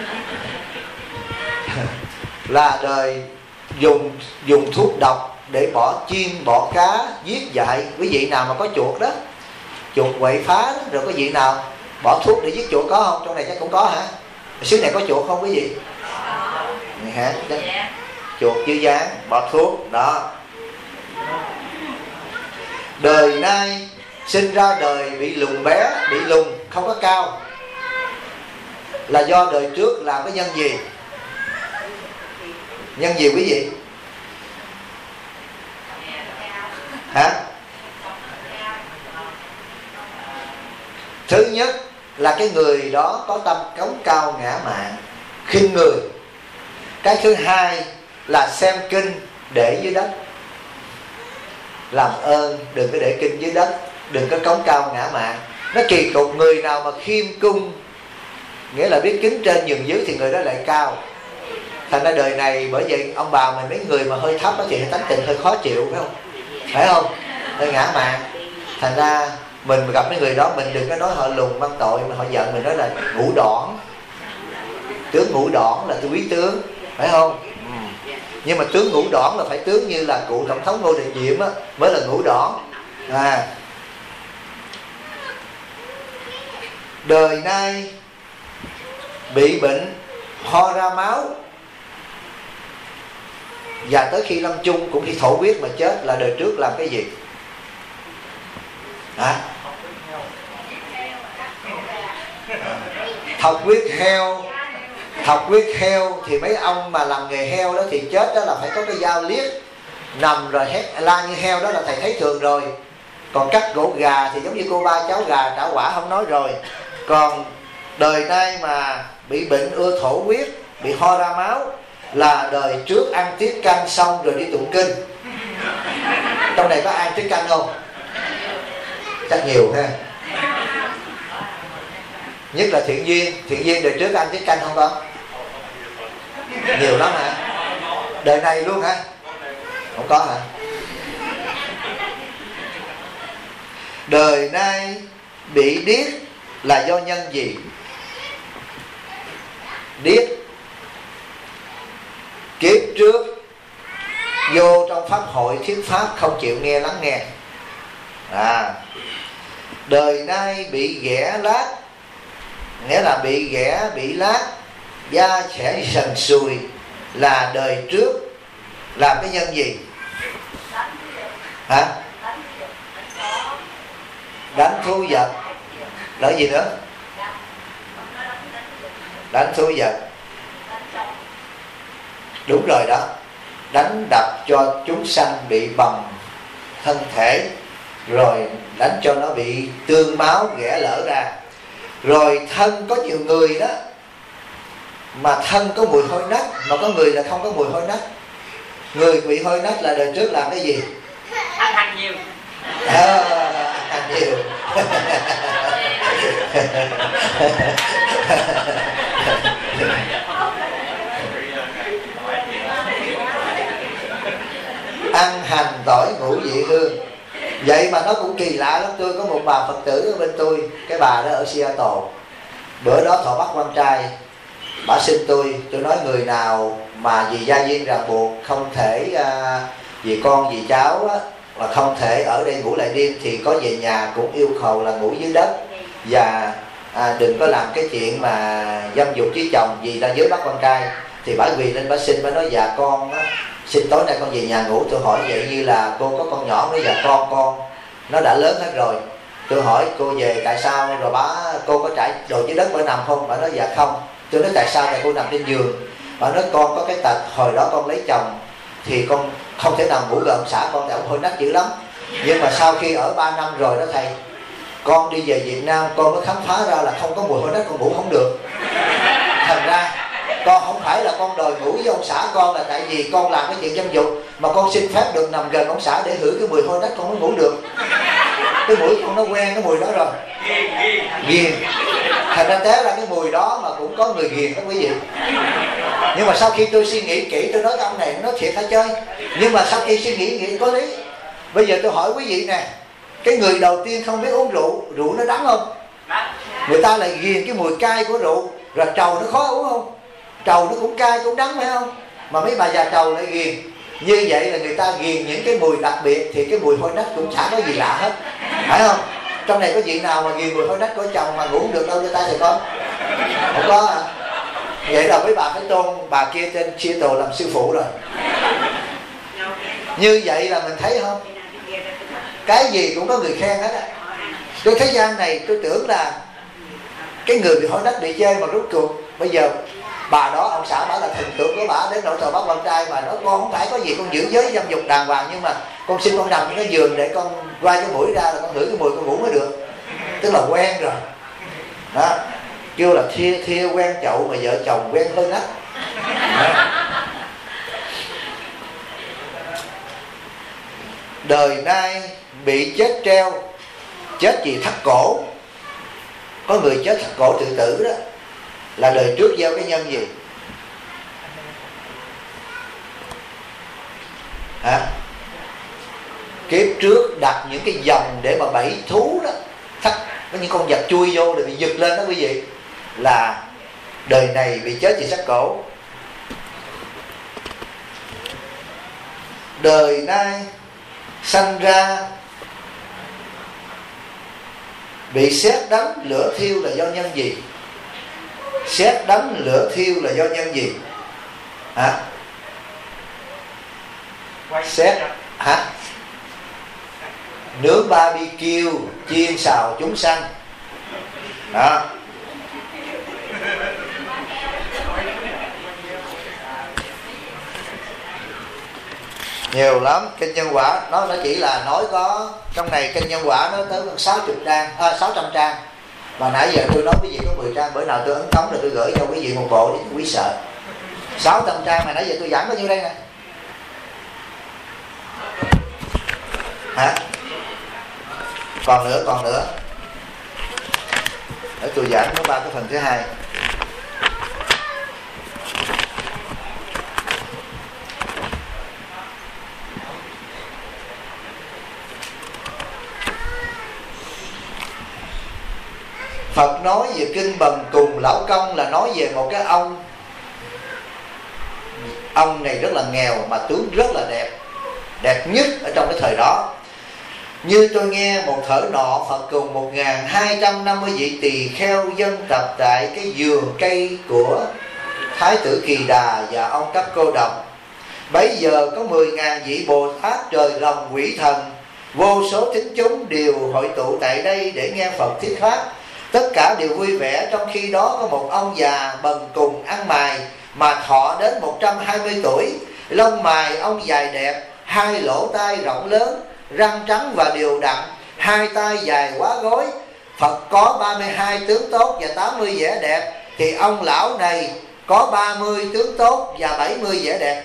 Là đời dùng thuốc độc để bỏ chim, bỏ cá, giết dại. Quý vị nào mà có chuột đó, chuột quậy phá đó, rồi có vị nào bỏ thuốc để giết chuột, có không? Trong này chắc cũng có hả? Xứ này có chuột không quý vị? Hả? Chuột dư dáng, bỏ thuốc đó. Đời nay sinh ra đời bị lùn bé, bị lùn, không có cao, là do đời trước làm cái nhân gì? Nhân gì quý vị? Hả? Thứ nhất là cái người đó có tâm cống cao ngã mạn, khinh người. Cái thứ hai là xem kinh để dưới đất. Làm ơn đừng có để kinh dưới đất, đừng có cống cao ngã mạn. Nó kỳ cục, người nào mà khiêm cung, nghĩa là biết kính trên nhường dưới, thì người đó lại cao. Thành ra đời này, bởi vậy ông bà mình mấy người mà hơi thấp thì tánh tình hơi khó chịu, phải không? Phải không? Hơi ngã mạn. Thành ra mình gặp mấy người đó, mình đừng có nói họ lùn mang tội, mà họ giận mình nói là ngũ đỏn. Tướng ngũ đỏn là quý tướng, phải không? Nhưng mà tướng ngũ đỏn là phải tướng như là cụ tổng thống Ngô Đình Diệm á, mới là ngũ đỏn. Đời nay bị bệnh ho ra máu, và tới khi lâm chung cũng đi thổ huyết mà chết, là đời trước làm cái gì? Thọc huyết heo. Thọc huyết heo thì mấy ông mà làm nghề heo đó thì chết đó là phải có cái dao liếc, nằm rồi la như heo, đó là thầy thấy thường rồi. Còn cắt gỗ gà thì giống như cô ba cháu gà trả quả không nói rồi. Còn đời nay mà bị bệnh ưa thổ huyết, bị ho ra máu, là đời trước ăn tiết canh xong rồi đi tụng kinh. Trong này có ăn tiết canh không? Chắc nhiều ha. Nhất là thiện duyên đời trước ăn tiết canh không có? Nhiều lắm hả? Đời này luôn hả? Không có hả? Đời nay bị điếc là do nhân gì? Điếc kiếp trước vô trong pháp hội thuyết pháp không chịu nghe, lắng nghe. Đời nay bị ghẻ lát, nghĩa là bị ghẻ, bị lát, da sẽ sần sùi, là đời trước làm cái nhân gì? Hả? Đánh thú vật. Là gì nữa? Đánh thú vật. Đúng rồi đó. Đánh đập cho chúng sanh bị bầm thân thể, rồi đánh cho nó bị tương máu ghẻ lở ra. Rồi thân có nhiều người đó mà thân có mùi hôi nách, mà có người là không có mùi hôi nách. Người bị hôi nách là đời trước làm cái gì? Ăn hành nhiều. Ăn nhiều. Ăn hành tỏi ngũ vị hương. Vậy mà nó cũng kỳ lạ lắm. Tôi có một bà Phật tử ở bên tôi, cái bà đó ở Seattle. Bữa đó thọ bắt quan trai, bà xin tôi nói người nào mà vì gia duyên ràng buộc không thể vì con vì cháu á, mà không thể ở đây ngủ lại đêm, thì có về nhà cũng yêu cầu là ngủ dưới đất, và đừng có làm cái chuyện mà dâm dục với chồng vì là giới bắt quan trai. Thì bà quỳ lên bà xin, bà nói dạ con á, xin tối nay con về nhà ngủ. Tôi hỏi vậy như là cô có con nhỏ, nói dạ con nó đã lớn hết rồi, Tôi hỏi cô về tại sao, rồi cô có trải đồ dưới đất bà nằm không? Bà nói dạ không. Tôi nói tại sao? Tại cô nằm trên giường. Bà nói con có cái tật hồi đó con lấy chồng thì con không thể nào ngủ gần ông xã con, tại ông hôi nách dữ lắm. Nhưng mà sau khi ở 3 năm rồi đó thầy, con đi về Việt Nam con mới khám phá ra là không có mùi hôi nách, con ngủ không được. Thành ra con không phải là con đòi ngủ với ông xã con là tại vì con làm cái chuyện dâm dục, mà con xin phép được nằm gần ông xã để hửi cái mùi hôi nách con mới ngủ được. Cái mũi con nó quen cái mùi đó rồi, ghiền. Thành ra té ra cái mùi đó mà cũng có người ghiền đó quý vị. Nhưng mà sau khi tôi suy nghĩ kỹ, tôi nói cái ông này nó thiệt hả chơi. Nhưng mà sau khi suy nghĩ có lý. Bây giờ tôi hỏi quý vị nè, cái người đầu tiên không biết uống rượu, rượu nó đắng không? Người ta lại ghiền cái mùi cay của rượu. Rồi trầu nó khó uống không? Trầu nó cũng cay cũng đắng phải không? Mà mấy bà già trầu lại ghiền. Như vậy là người ta ghiền những cái mùi đặc biệt, thì cái mùi hôi nách cũng chả có gì lạ hết, phải không? Trong này có vị nào mà ghiền mùi hôi nách của chồng mà ngủ không được đâu cho tay thầy con? Không có hả? Vậy là mấy bà phải tôn bà kia trên Seattle làm sư phụ rồi. Như vậy là mình thấy không, cái gì cũng có người khen hết á. Cái thế gian này tôi tưởng là cái người bị hôi nách bị chê, mà rốt cuộc bây giờ bà đó, ông xã bà là thần tượng của bà, đến nỗi trời bắt con trai mà nói con không phải có gì, con giữ giới dâm dục đàng hoàng, nhưng mà con xin con nằm trên cái giường để con quay cái mũi ra là con ngửi cái mùi con ngủ mới được. Tức là quen rồi đó, kêu là thia quen chậu mà vợ chồng quen hơi nách. Đời nay bị chết treo, chết vì thắt cổ. Có người chết thắt cổ tự tử đó, là đời trước gieo cái nhân gì? Kiếp trước đặt những cái vòng để mà bẫy thú đó, thắt có những con vật chui vô để bị giật lên đó quý vị, là đời này bị chết vì thắt cổ. Đời nay sanh ra bị sét đánh lửa thiêu là do nhân gì? Sét đánh lửa thiêu là do nhân gì? Sét nướng barbecue, chiên xào chúng sanh đó. Nhiều lắm. Kinh Nhân Quả nó chỉ là nói có trong này, Kinh Nhân Quả nó tới gần 600 trang. Mà nãy giờ tôi nói quý vị có 10 trang, bữa nào tôi ấn tống rồi tôi gửi cho quý vị một bộ để quý sợ. 600 trang mà nãy giờ tôi giảng bao nhiêu đây nè? Còn nữa. Để tôi giảng có 3 cái phần thứ hai. Phật nói về kinh Bần Cùng Lão Công là nói về một cái ông này rất là nghèo mà tướng rất là đẹp, đẹp nhất ở trong cái thời đó. Như tôi nghe một thở nọ, Phật cùng 1250 vị tỳ kheo dân tập tại cái vườn cây của Thái tử Kỳ Đà và ông Cấp Cô Độc. Bấy giờ có 10.000 vị Bồ Tát, trời rồng, quỷ thần, vô số thính chúng đều hội tụ tại đây để nghe Phật thuyết pháp. Tất cả đều vui vẻ. Trong khi đó có một ông già Bần Cùng ăn mày mà thọ đến 120 tuổi. Lông mày ông dài đẹp, 2 lỗ tai rộng lớn, răng trắng và đều đặn, 2 tay dài quá gối. Phật có 32 tướng tốt và 80 vẻ đẹp, thì ông lão này có 30 tướng tốt và 70 vẻ đẹp,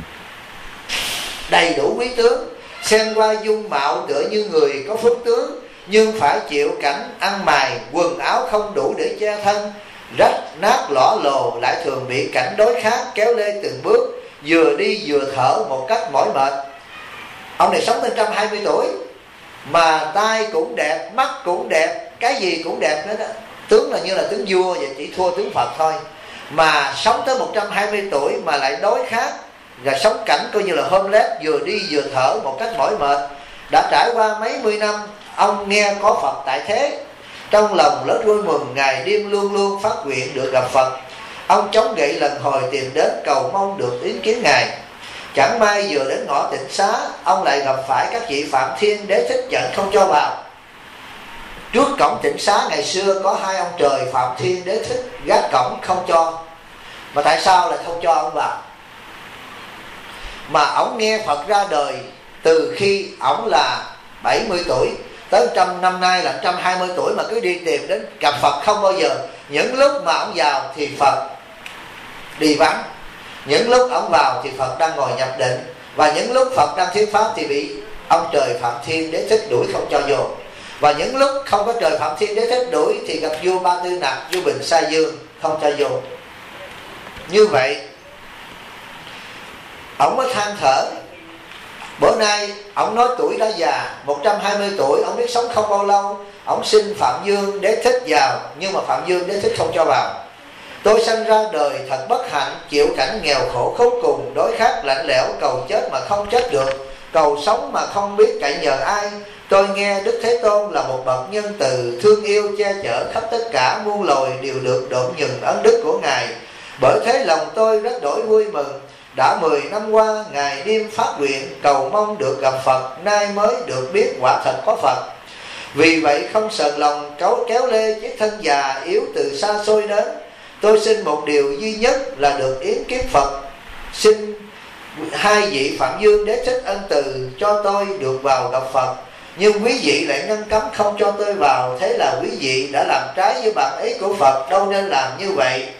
đầy đủ quý tướng. Xem qua dung mạo tựa như người có phước tướng, nhưng phải chịu cảnh ăn mày, quần áo không đủ để che thân, rách nát lõa lồ, lại thường bị cảnh đối khác kéo lê từng bước, vừa đi vừa thở một cách mỏi mệt. Ông này sống đến 120 tuổi mà tai cũng đẹp, mắt cũng đẹp, cái gì cũng đẹp hết á. Tướng là như là tướng vua và chỉ thua tướng Phật thôi. Mà sống tới 120 tuổi mà lại đối khác, và sống cảnh coi như là homeless, vừa đi vừa thở một cách mỏi mệt. Đã trải qua mấy mươi năm, ông nghe có Phật tại thế, trong lòng rất vui mừng, ngày đêm luôn luôn phát nguyện được gặp Phật. Ông chống gậy lần hồi tìm đến cầu mong được yến kiến Ngài. Chẳng may vừa đến ngõ Tịnh Xá, ông lại gặp phải các vị Phạm Thiên Đế thích giận không cho vào. Trước cổng Tịnh Xá ngày xưa có hai ông trời Phạm Thiên Đế Thích gác cổng không cho. Mà tại sao lại không cho ông vào? Mà ông nghe Phật ra đời từ khi ông là 70 tuổi tới 100 năm nay là 120 tuổi mà cứ đi tìm đến gặp Phật không bao giờ. Những lúc mà ông vào thì Phật đi vắng, những lúc ông vào thì Phật đang ngồi nhập định, và những lúc Phật đang thuyết pháp thì bị ông trời Phạm Thiên Đế Thích đuổi không cho vô. Và những lúc không có trời Phạm Thiên Đế Thích đuổi thì gặp vua Ba Tư Nặc, vua Bình Sa Dương không cho vô. Như vậy ông mới than thở. Bữa nay ông nói tuổi đã già, 120 tuổi, ông biết sống không bao lâu. Ông xin Phạm Dương Đế Thích vào, nhưng mà Phạm Dương Đế Thích không cho vào. Tôi sanh ra đời thật bất hạnh, chịu cảnh nghèo khổ khốn cùng, đói khát lạnh lẽo, cầu chết mà không chết được, cầu sống mà không biết cậy nhờ ai. Tôi nghe Đức Thế Tôn là một bậc nhân từ, thương yêu che chở khắp tất cả muôn loài đều được độn nhừng ân đức của Ngài. Bởi thế lòng tôi rất đổi vui mừng. Đã 10 năm qua ngày đêm phát nguyện, cầu mong được gặp Phật, nay mới được biết quả thật có Phật. Vì vậy không sờn lòng kéo lê chiếc thân già yếu từ xa xôi đến. Tôi xin một điều duy nhất là được yến kiếp Phật. Xin hai vị Phạm Dương Đế Thích ân từ cho tôi được vào gặp Phật. Nhưng quý vị lại ngăn cấm không cho tôi vào, thế là quý vị đã làm trái với bản ý của Phật, đâu nên làm như vậy.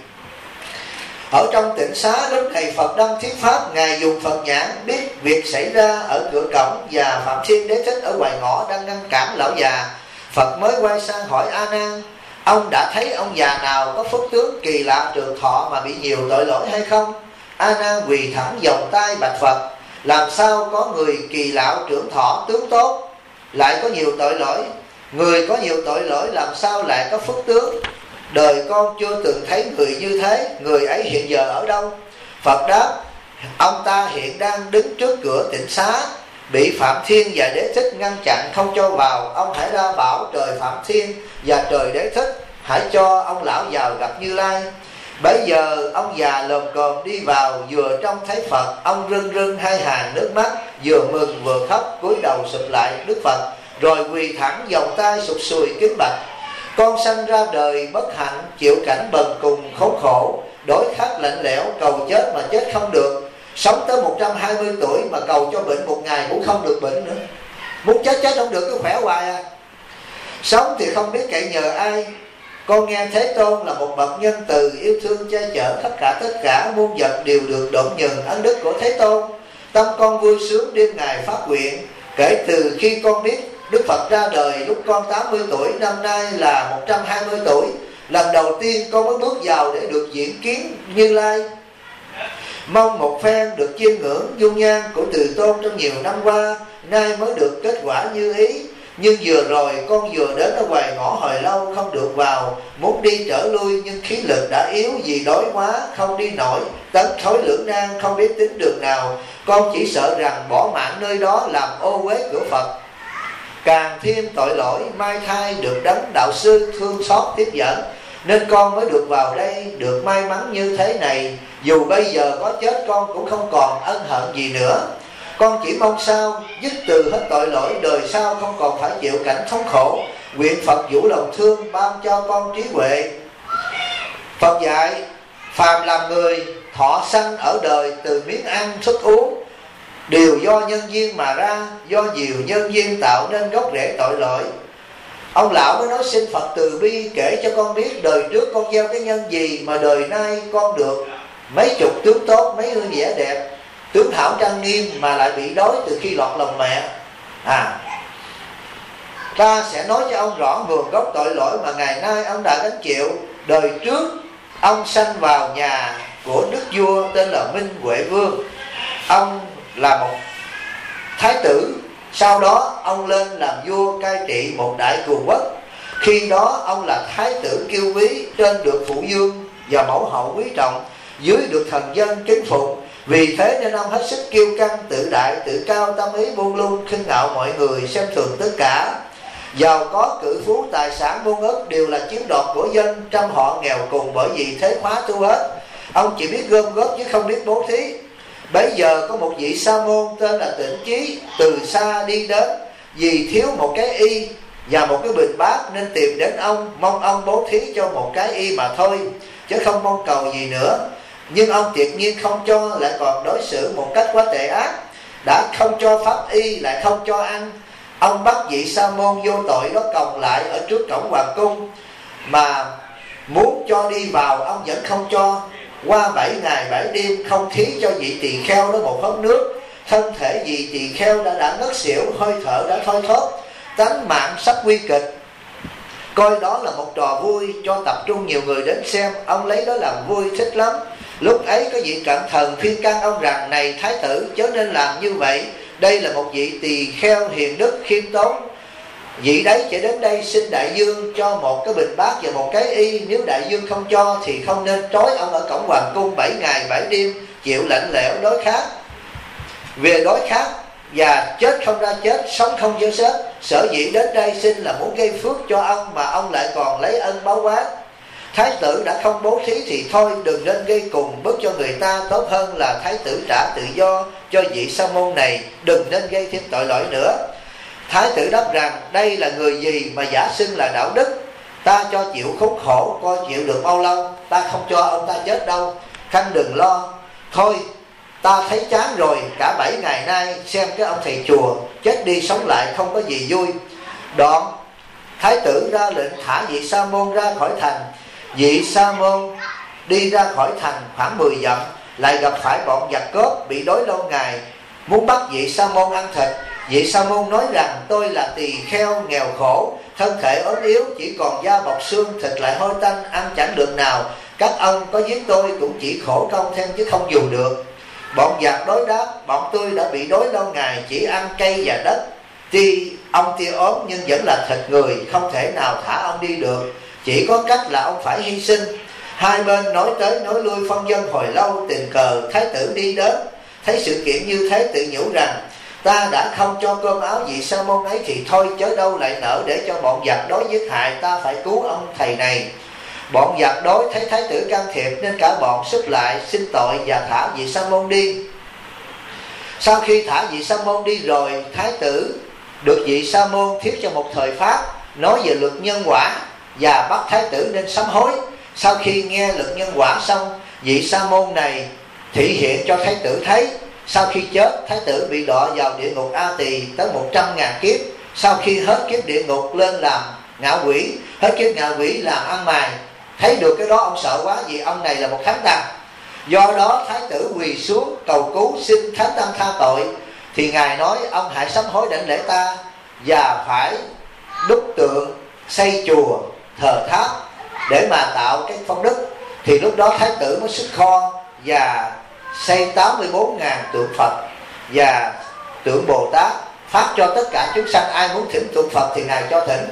Ở trong Tịnh Xá lúc này Phật đang thuyết pháp, Ngài dùng Phật nhãn biết việc xảy ra ở cửa cổng, và Phạm Thiên Đế Thích ở ngoài ngõ đang ngăn cản lão già. Phật mới quay sang hỏi A Nan: ông đã thấy ông già nào có phước tướng kỳ lạ trường thọ mà bị nhiều tội lỗi hay không? A Nan quỳ thẳng vòng tay bạch Phật: làm sao có người kỳ lạ trưởng thọ tướng tốt lại có nhiều tội lỗi? Người có nhiều tội lỗi làm sao lại có phước tướng? Đời con chưa từng thấy người như thế, người ấy hiện giờ ở đâu? Phật đáp: ông ta hiện đang đứng trước cửa Tịnh Xá, bị Phạm Thiên và Đế Thích ngăn chặn không cho vào. Ông hãy ra bảo trời Phạm Thiên và trời Đế Thích hãy cho ông lão vào gặp Như Lai. Bấy giờ ông già lồm cồm đi vào, vừa trông thấy Phật, ông rưng rưng hai hàng nước mắt, vừa mừng vừa khóc, cúi đầu sụp lại Đức Phật, rồi quỳ thẳng vòng tay sụp sùi kính bạch: con sanh ra đời bất hạnh, chịu cảnh bần cùng khốn khổ, đói khát lạnh lẽo, cầu chết mà chết không được. Sống tới 120 tuổi mà cầu cho bệnh một ngày cũng không được bệnh nữa. Muốn chết không được, cứ khỏe hoài à. Sống thì không biết cậy nhờ ai. Con nghe Thế Tôn là một bậc nhân từ, yêu thương che chở tất cả muôn vật đều được độn nhừng ân đức của Thế Tôn. Tâm con vui sướng đêm ngày phát nguyện. Kể từ khi con biết Đức Phật ra đời lúc con 80 tuổi, năm nay là 120 tuổi, lần đầu tiên con mới bước vào để được diễn kiến Như Lai. Mong một phen được chiêm ngưỡng dung nhan của Từ Tôn trong nhiều năm qua, nay mới được kết quả như ý. Nhưng vừa rồi con vừa đến ở ngoài ngõ hồi lâu không được vào, muốn đi trở lui nhưng khí lực đã yếu vì đói quá không đi nổi, tấn thối lưỡng nan không biết tính đường nào. Con chỉ sợ rằng bỏ mạng nơi đó làm ô uế cửa Phật, càng thêm tội lỗi. Mai thai được đấng đạo sư thương xót tiếp dẫn, nên con mới được vào đây, được may mắn như thế này. Dù bây giờ có chết con cũng không còn ân hận gì nữa. Con chỉ mong sao dứt từ hết tội lỗi, đời sau không còn phải chịu cảnh thống khổ. Nguyện Phật vũ lòng thương ban cho con trí huệ. Phật dạy: phàm làm người, thọ sanh ở đời từ miếng ăn thức uống đều do nhân duyên mà ra, do nhiều nhân duyên tạo nên gốc rễ tội lỗi. Ông lão mới nói: xin Phật từ bi kể cho con biết đời trước con gieo cái nhân gì mà đời nay con được mấy chục tướng tốt, mấy hương vẻ đẹp, tướng hảo trang nghiêm mà lại bị đói từ khi lọt lòng mẹ. Ta sẽ nói cho ông rõ nguồn gốc tội lỗi mà ngày nay ông đã gánh chịu. Đời trước ông sanh vào nhà của đức vua tên là Minh Huệ Vương. Ông là một thái tử, sau đó ông lên làm vua cai trị một đại cường quốc. Khi đó ông là thái tử kiêu quý, trên được phụ vương và mẫu hậu quý trọng, dưới được thần dân kính phụng. Vì thế nên ông hết sức kiêu căng, tự đại, tự cao, tâm ý buông lung, khinh ngạo mọi người, xem thường tất cả. Giàu có cự phú, tài sản muôn ức đều là chiếm đoạt của dân, trăm họ nghèo cùng bởi vì thế khóa tu hết. Ông chỉ biết gom góp chứ không biết bố thí. Bấy giờ có một vị sa môn tên là Tịnh Chí từ xa đi đến, vì thiếu một cái y và một cái bình bát, nên tìm đến ông, mong ông bố thí cho một cái y mà thôi, chứ không mong cầu gì nữa. Nhưng ông tuyệt nhiên không cho, lại còn đối xử một cách quá tệ ác. Đã không cho pháp y, lại không cho ăn. Ông bắt vị sa môn vô tội đó còng lại ở trước cổng hoàng cung, mà muốn cho đi vào ông vẫn không cho. Qua 7 ngày 7 đêm không thí cho vị tỳ kheo đó một hớp nước. Thân thể vị tỳ kheo đã ngất xỉu, hơi thở đã thoi thóp, tánh mạng sắp nguy kịch. Coi đó là một trò vui, cho tập trung nhiều người đến xem. Ông lấy đó làm vui, thích lắm. Lúc ấy có vị cận thần khuyên can ông rằng: này thái tử, chớ nên làm như vậy. Đây là một vị tỳ kheo hiền đức khiêm tốn. Vị đấy sẽ đến đây xin đại vương cho một cái bình bát và một cái y. Nếu đại vương không cho thì không nên trói ông ở cổng hoàng cung 7 ngày 7 đêm, chịu lạnh lẽo đói khát. Về đói khát và chết không ra chết, sống không ra chết. Sở dĩ đến đây xin là muốn gây phước cho ông, mà ông lại còn lấy ân báo oán. Thái tử đã không bố thí thì thôi, đừng nên gây cùng bức cho người ta. Tốt hơn là thái tử trả tự do cho vị sa môn này, đừng nên gây thêm tội lỗi nữa. Thái tử đáp rằng: đây là người gì mà giả xưng là đạo đức? Ta cho chịu khốn khổ, coi chịu được bao lâu. Ta không cho ông ta chết đâu, khanh đừng lo. Thôi, ta thấy chán rồi, cả 7 ngày nay xem cái ông thầy chùa chết đi sống lại không có gì vui. Đoạn thái tử ra lệnh thả vị sa môn ra khỏi thành. Vị sa môn đi ra khỏi thành khoảng 10 dặm, lại gặp phải bọn giặc cướp, bị đói lâu ngày, muốn bắt vị sa môn ăn thịt. Vị sa môn nói rằng: tôi là tỳ kheo nghèo khổ, thân thể ốm yếu, chỉ còn da bọc xương, thịt lại hôi tanh, ăn chẳng được nào. Các ông có giết tôi cũng chỉ khổ công thêm chứ không dù được. Bọn giặc đối đáp: bọn tôi đã bị đói lâu ngày, chỉ ăn cây và đất. Tuy ông tia ốm nhưng vẫn là thịt người, không thể nào thả ông đi được. Chỉ có cách là ông phải hy sinh. Hai bên nói tới nói lui phân vân hồi lâu, tình cờ thái tử đi đến, thấy sự kiện như thế tự nhủ rằng: ta đã không cho cơm áo vị sa môn ấy thì thôi, chớ đâu lại nỡ để cho bọn giặc đối giết hại. Ta phải cứu ông thầy này. Bọn giặc đối thấy thái tử can thiệp, nên cả bọn xúm lại xin tội và thả vị sa môn đi. Sau khi thả vị sa môn đi rồi, thái tử được vị sa môn thuyết cho một thời pháp, nói về luật nhân quả và bắt thái tử nên sám hối. Sau khi nghe luật nhân quả xong, vị sa môn này thị hiện cho thái tử thấy. Sau khi chết, thái tử bị đọa vào địa ngục A Tỳ tới 100.000 kiếp. Sau khi hết kiếp địa ngục lên làm ngạ quỷ, hết kiếp ngạ quỷ làm ăn mày. Thấy được cái đó ông sợ quá, vì ông này là một thánh tăng. Do đó thái tử quỳ xuống cầu cứu xin thánh tăng tha tội. Thì ngài nói: ông hãy sám hối đảnh lễ ta, và phải đúc tượng, xây chùa, thờ tháp để mà tạo cái phong đức. Thì lúc đó thái tử mới xuất kho và xây 84.000 tượng Phật và tượng Bồ Tát, phát cho tất cả chúng sanh. Ai muốn thỉnh tượng Phật thì ngài cho thỉnh.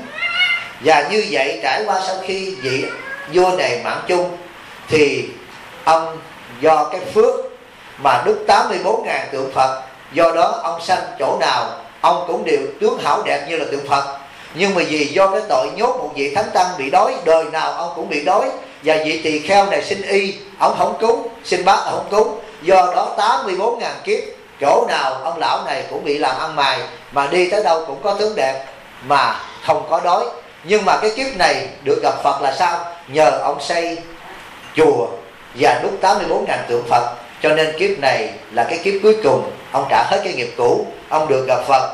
Và như vậy trải qua sau khi vị vua này mạng chung, thì ông do cái phước mà đúc 84.000 tượng Phật. Do đó ông sanh chỗ nào ông cũng đều tướng hảo đẹp như là tượng Phật. Nhưng mà vì do cái tội nhốt một vị thánh tăng bị đói, đời nào ông cũng bị đói. Và vị tỳ kheo này xin y, ông không cứu, xin bác ông không cứu. Do đó 84.000 kiếp, chỗ nào ông lão này cũng bị làm ăn mày, mà đi tới đâu cũng có tướng đẹp mà không có đói. Nhưng mà cái kiếp này được gặp Phật là sao? Nhờ ông xây chùa và đúc 84.000 tượng Phật. Cho nên kiếp này là cái kiếp cuối cùng, ông trả hết cái nghiệp cũ, ông được gặp Phật.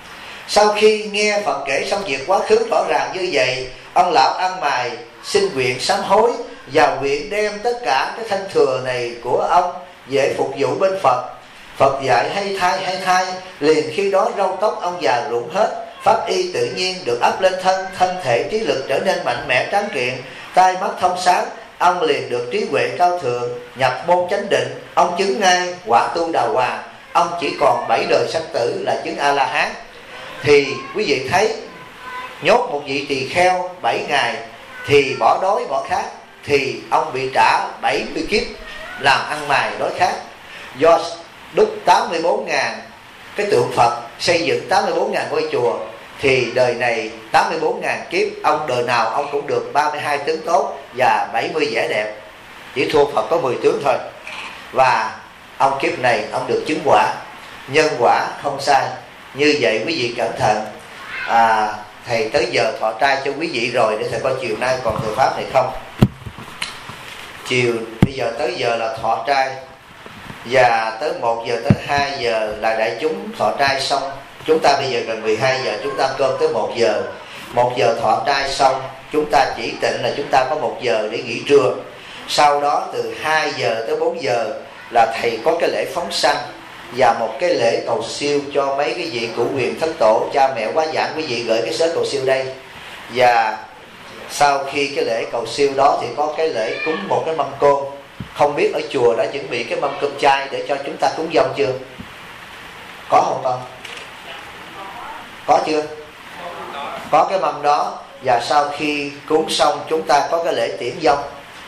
Sau khi nghe Phật kể xong việc quá khứ rõ ràng như vậy, ông lão ăn mày xin nguyện sám hối và nguyện đem tất cả cái thân thừa này của ông để phục vụ bên Phật. Phật dạy hay thay. Liền khi đó râu tóc ông già rụng hết, pháp y tự nhiên được ấp lên thân thể trí lực trở nên mạnh mẽ tráng kiện, tai mắt thông sáng. Ông liền được trí huệ cao thượng, nhập môn chánh định. Ông chứng ngay quả tu đào hòa. Ông chỉ còn 7 đời sanh tử là chứng A La Hán. Thì quý vị thấy, nhốt một vị tỳ kheo 7 ngày thì bỏ đói bỏ khát, thì ông bị trả 70 kiếp làm ăn mày đói khát. Do đúc 84.000 cái tượng Phật, xây dựng 84.000 ngôi chùa, thì đời này 84.000 kiếp, ông đời nào ông cũng được 32 tướng tốt và 70 vẻ đẹp. Chỉ thua Phật có 10 tướng thôi. Và ông kiếp này ông được chứng quả. Nhân quả không sai. Như vậy quý vị cẩn thận. thầy tới giờ thọ trai cho quý vị rồi, để thầy coi chiều nay còn thời pháp này không. Chiều bây giờ tới giờ là thọ trai, và tới 1 giờ tới 2 giờ là đại chúng thọ trai xong. Chúng ta bây giờ gần 12 giờ, chúng ta cơm tới 1 giờ. 1 giờ thọ trai xong, chúng ta chỉ tịnh là chúng ta có 1 giờ để nghỉ trưa. Sau đó từ 2 giờ tới 4 giờ là thầy có cái lễ phóng sanh và một cái lễ cầu siêu cho mấy cái vị cửu quyền thất tổ, cha mẹ quá giảng, quý vị gửi cái sớ cầu siêu đây. Và sau khi cái lễ cầu siêu đó thì có cái lễ cúng một cái mâm cơm. Không biết ở chùa đã chuẩn bị cái mâm cơm chay để cho chúng ta cúng dông chưa? Có không con? Có chưa? Có cái mâm đó. Và sau khi cúng xong chúng ta có cái lễ tiễn dông.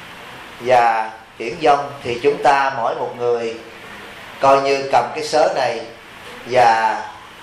Và tiễn dông thì chúng ta mỗi một người coi như cầm cái sớ này và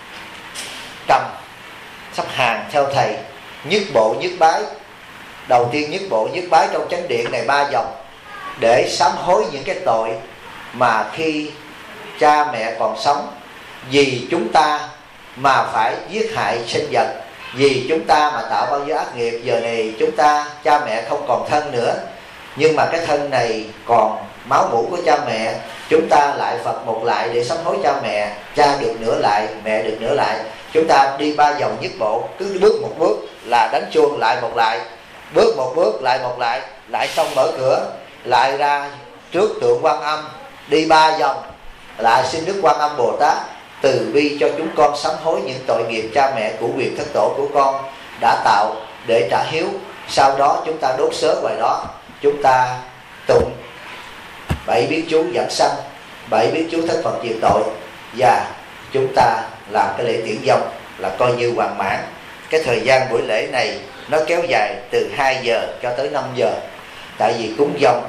cầm sắp hàng theo thầy, nhất bộ nhất bái. Đầu tiên nhất bộ nhất bái trong chánh điện này 3 vòng, để sám hối những cái tội mà khi cha mẹ còn sống, vì chúng ta mà phải giết hại sinh vật, vì chúng ta mà tạo bao nhiêu ác nghiệp. Giờ này chúng ta, cha mẹ không còn thân nữa, nhưng mà cái thân này còn máu mủ của cha mẹ, chúng ta lại Phật một lại để sám hối cha mẹ. Cha được nửa lại, mẹ được nửa lại. Chúng ta đi 3 vòng nhất bộ, cứ bước một bước là đánh chuông lại một lại, bước một bước lại một lại, lại xong mở cửa lại ra trước tượng Quan Âm, đi 3 vòng lại xin Đức Quan Âm Bồ Tát từ bi cho chúng con sám hối những tội nghiệp cha mẹ của quyền thất tổ của con đã tạo để trả hiếu. Sau đó chúng ta đốt sớ ngoài đó, chúng ta tụng 7 biến chú giảng sanh, 7 biến chú thất Phật diệt tội, và chúng ta làm cái lễ tiễn dông là coi như hoàn mãn. Cái thời gian buổi lễ này nó kéo dài từ 2 giờ cho tới 5 giờ. Tại vì cúng dông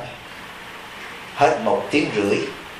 hết 1 tiếng rưỡi,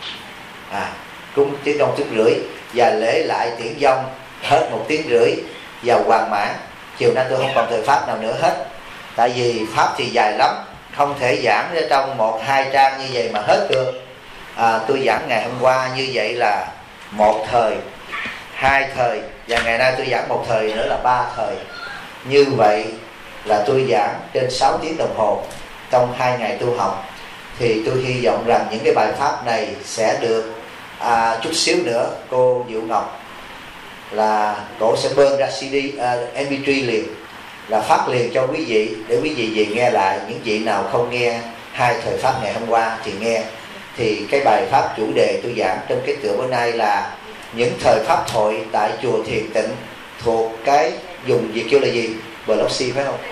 cúng tiếng dông 1 tiếng rưỡi, và lễ lại tiễn dông hết 1 tiếng rưỡi và hoàn mãn. Chiều nay tôi không còn thời pháp nào nữa hết, tại vì pháp thì dài lắm, không thể giảng ra trong 1-2 trang như vậy mà hết được. Tôi giảng ngày hôm qua như vậy là 1 thời, 2 thời, và ngày nay tôi giảng 1 thời nữa là 3 thời. Như vậy là tôi giảng trên 6 tiếng đồng hồ trong 2 ngày tu học. Thì tôi hy vọng rằng những cái bài pháp này sẽ được chút xíu nữa cô Diệu Ngọc là cổ sẽ bơm ra CD MP3 liền, là phát liền cho quý vị, để quý vị về nghe lại. Những vị nào không nghe 2 thời pháp ngày hôm qua thì nghe. Thì cái bài pháp chủ đề tôi giảng trong cái tựa bữa nay là những thời pháp thoại tại chùa Thiền Tịnh, thuộc cái dùng gì kêu là gì? Block C phải không?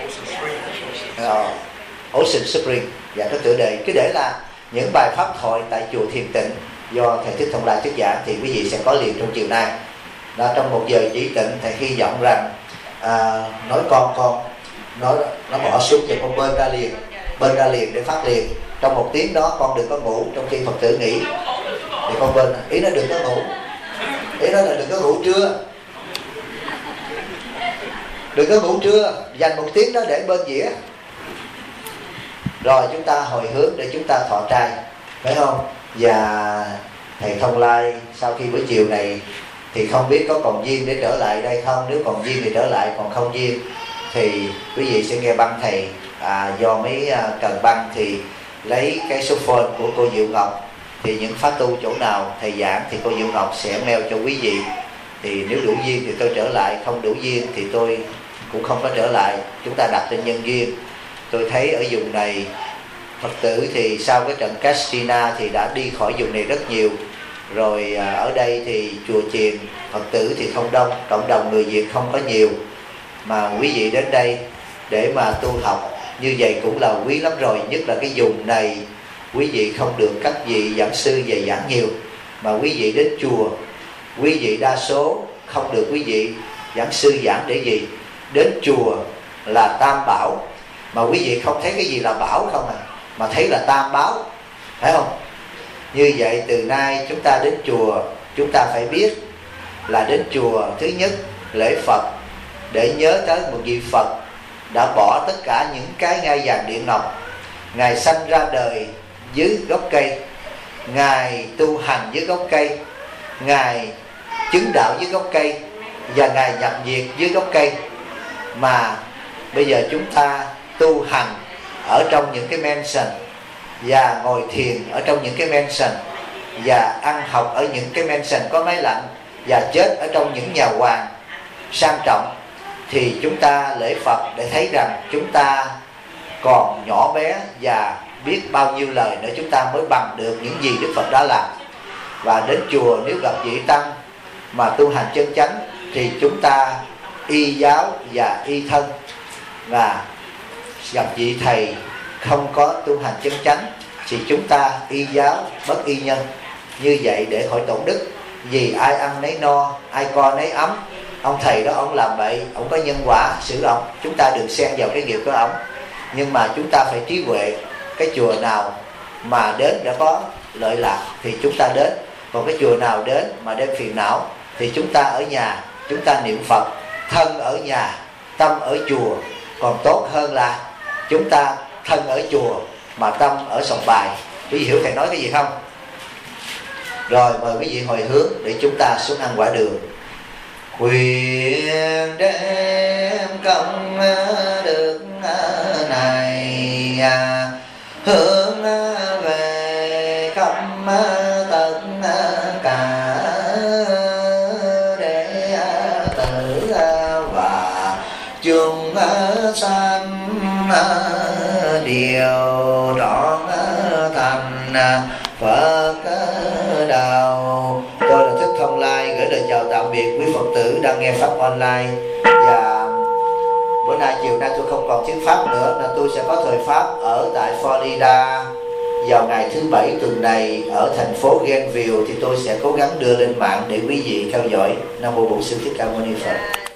Ocean Spring. Và cái tựa đề cứ để là những bài pháp thoại tại chùa Thiền Tịnh do thầy Thích Thông Lai thuyết giảng, thì quý vị sẽ có liền trong chiều nay. Đó, trong 1 giờ chỉ tịnh, thầy hy vọng rằng nói con nó bỏ xuống cho con bên ra liền để phát liền. Trong 1 tiếng đó con đừng có ngủ trong khi Phật tử nghỉ, thì con bên ý nó đừng có ngủ, ý nó là đừng có ngủ trưa, đừng có ngủ trưa, dành 1 tiếng đó để bên dĩa, rồi chúng ta hồi hướng để chúng ta thọ trai, phải không? Và thầy Thông Lai sau khi buổi chiều này thì không biết có còn duyên để trở lại đây không. Nếu còn duyên thì trở lại, còn không duyên thì quý vị sẽ nghe băng thầy. Do mấy cần băng thì lấy cái số phone của cô Diệu Ngọc, thì những pháp tu chỗ nào thầy giảng thì cô Diệu Ngọc sẽ mail cho quý vị. Thì nếu đủ duyên thì tôi trở lại, không đủ duyên thì tôi cũng không có trở lại. Chúng ta đặt trên nhân duyên. Tôi thấy ở vùng này Phật tử thì sau cái trận Katrina thì đã đi khỏi vùng này rất nhiều. Rồi ở đây thì chùa chiền Phật tử thì không đông, cộng đồng người Việt không có nhiều, mà quý vị đến đây để mà tu học như vậy cũng là quý lắm rồi. Nhất là cái vùng này quý vị không được các vị giảng sư về giảng nhiều, mà quý vị đến chùa, quý vị đa số không được quý vị giảng sư giảng để gì? Đến chùa là tam bảo, mà quý vị không thấy cái gì là bảo không mà thấy là tam báo, phải không? Như vậy từ nay chúng ta đến chùa, chúng ta phải biết là đến chùa thứ nhất lễ Phật, để nhớ tới một vị Phật đã bỏ tất cả những cái ngai vàng điện ngọc. Ngài sanh ra đời dưới gốc cây, Ngài tu hành dưới gốc cây, Ngài chứng đạo dưới gốc cây, và Ngài nhập diệt dưới gốc cây. mà bây giờ chúng ta tu hành ở trong những cái mansion, và ngồi thiền ở trong những cái mansion, và ăn học ở những cái mansion có máy lạnh, và chết ở trong những nhà hoàng sang trọng, thì chúng ta lễ Phật để thấy rằng chúng ta còn nhỏ bé và biết bao nhiêu lời nữa chúng ta mới bằng được những gì Đức Phật đã làm. Và đến chùa nếu gặp vị tăng mà tu hành chân chánh thì chúng ta y giáo và y thân, và gặp vị thầy không có tu hành chân chánh thì chúng ta y giáo bất y nhân. Như vậy để khỏi tổn đức, vì ai ăn nấy no, ai co nấy ấm. Ông thầy đó ông làm vậy, ông có nhân quả xử ông, chúng ta đừng xen vào cái nghiệp của ông. Nhưng mà chúng ta phải trí huệ, cái chùa nào mà đến đã có lợi lạc thì chúng ta đến, còn cái chùa nào đến mà đem phiền não thì chúng ta ở nhà, chúng ta niệm Phật, thân ở nhà, tâm ở chùa, còn tốt hơn là chúng ta thân ở chùa mà tâm ở sòng bài. Quý vị hiểu thầy nói cái gì không? Rồi mời quý vị hồi hướng để chúng ta xuống ăn quả đường. Nguyện đem công đức này hướng về khắp tất cả đệ tử và chúng sanh đều trọn thành Phật đạo. Tôi là Thích Thông Lai gửi lời chào tạm biệt quý Phật tử đang nghe pháp online. Và bữa nay chiều nay tôi không còn thuyết pháp nữa, nên tôi sẽ có thời pháp ở tại Florida vào ngày thứ Bảy tuần này ở thành phố Gainesville, thì tôi sẽ cố gắng đưa lên mạng để quý vị theo dõi. Nam mô Bổn Sư Thích Ca Mâu Ni Phật.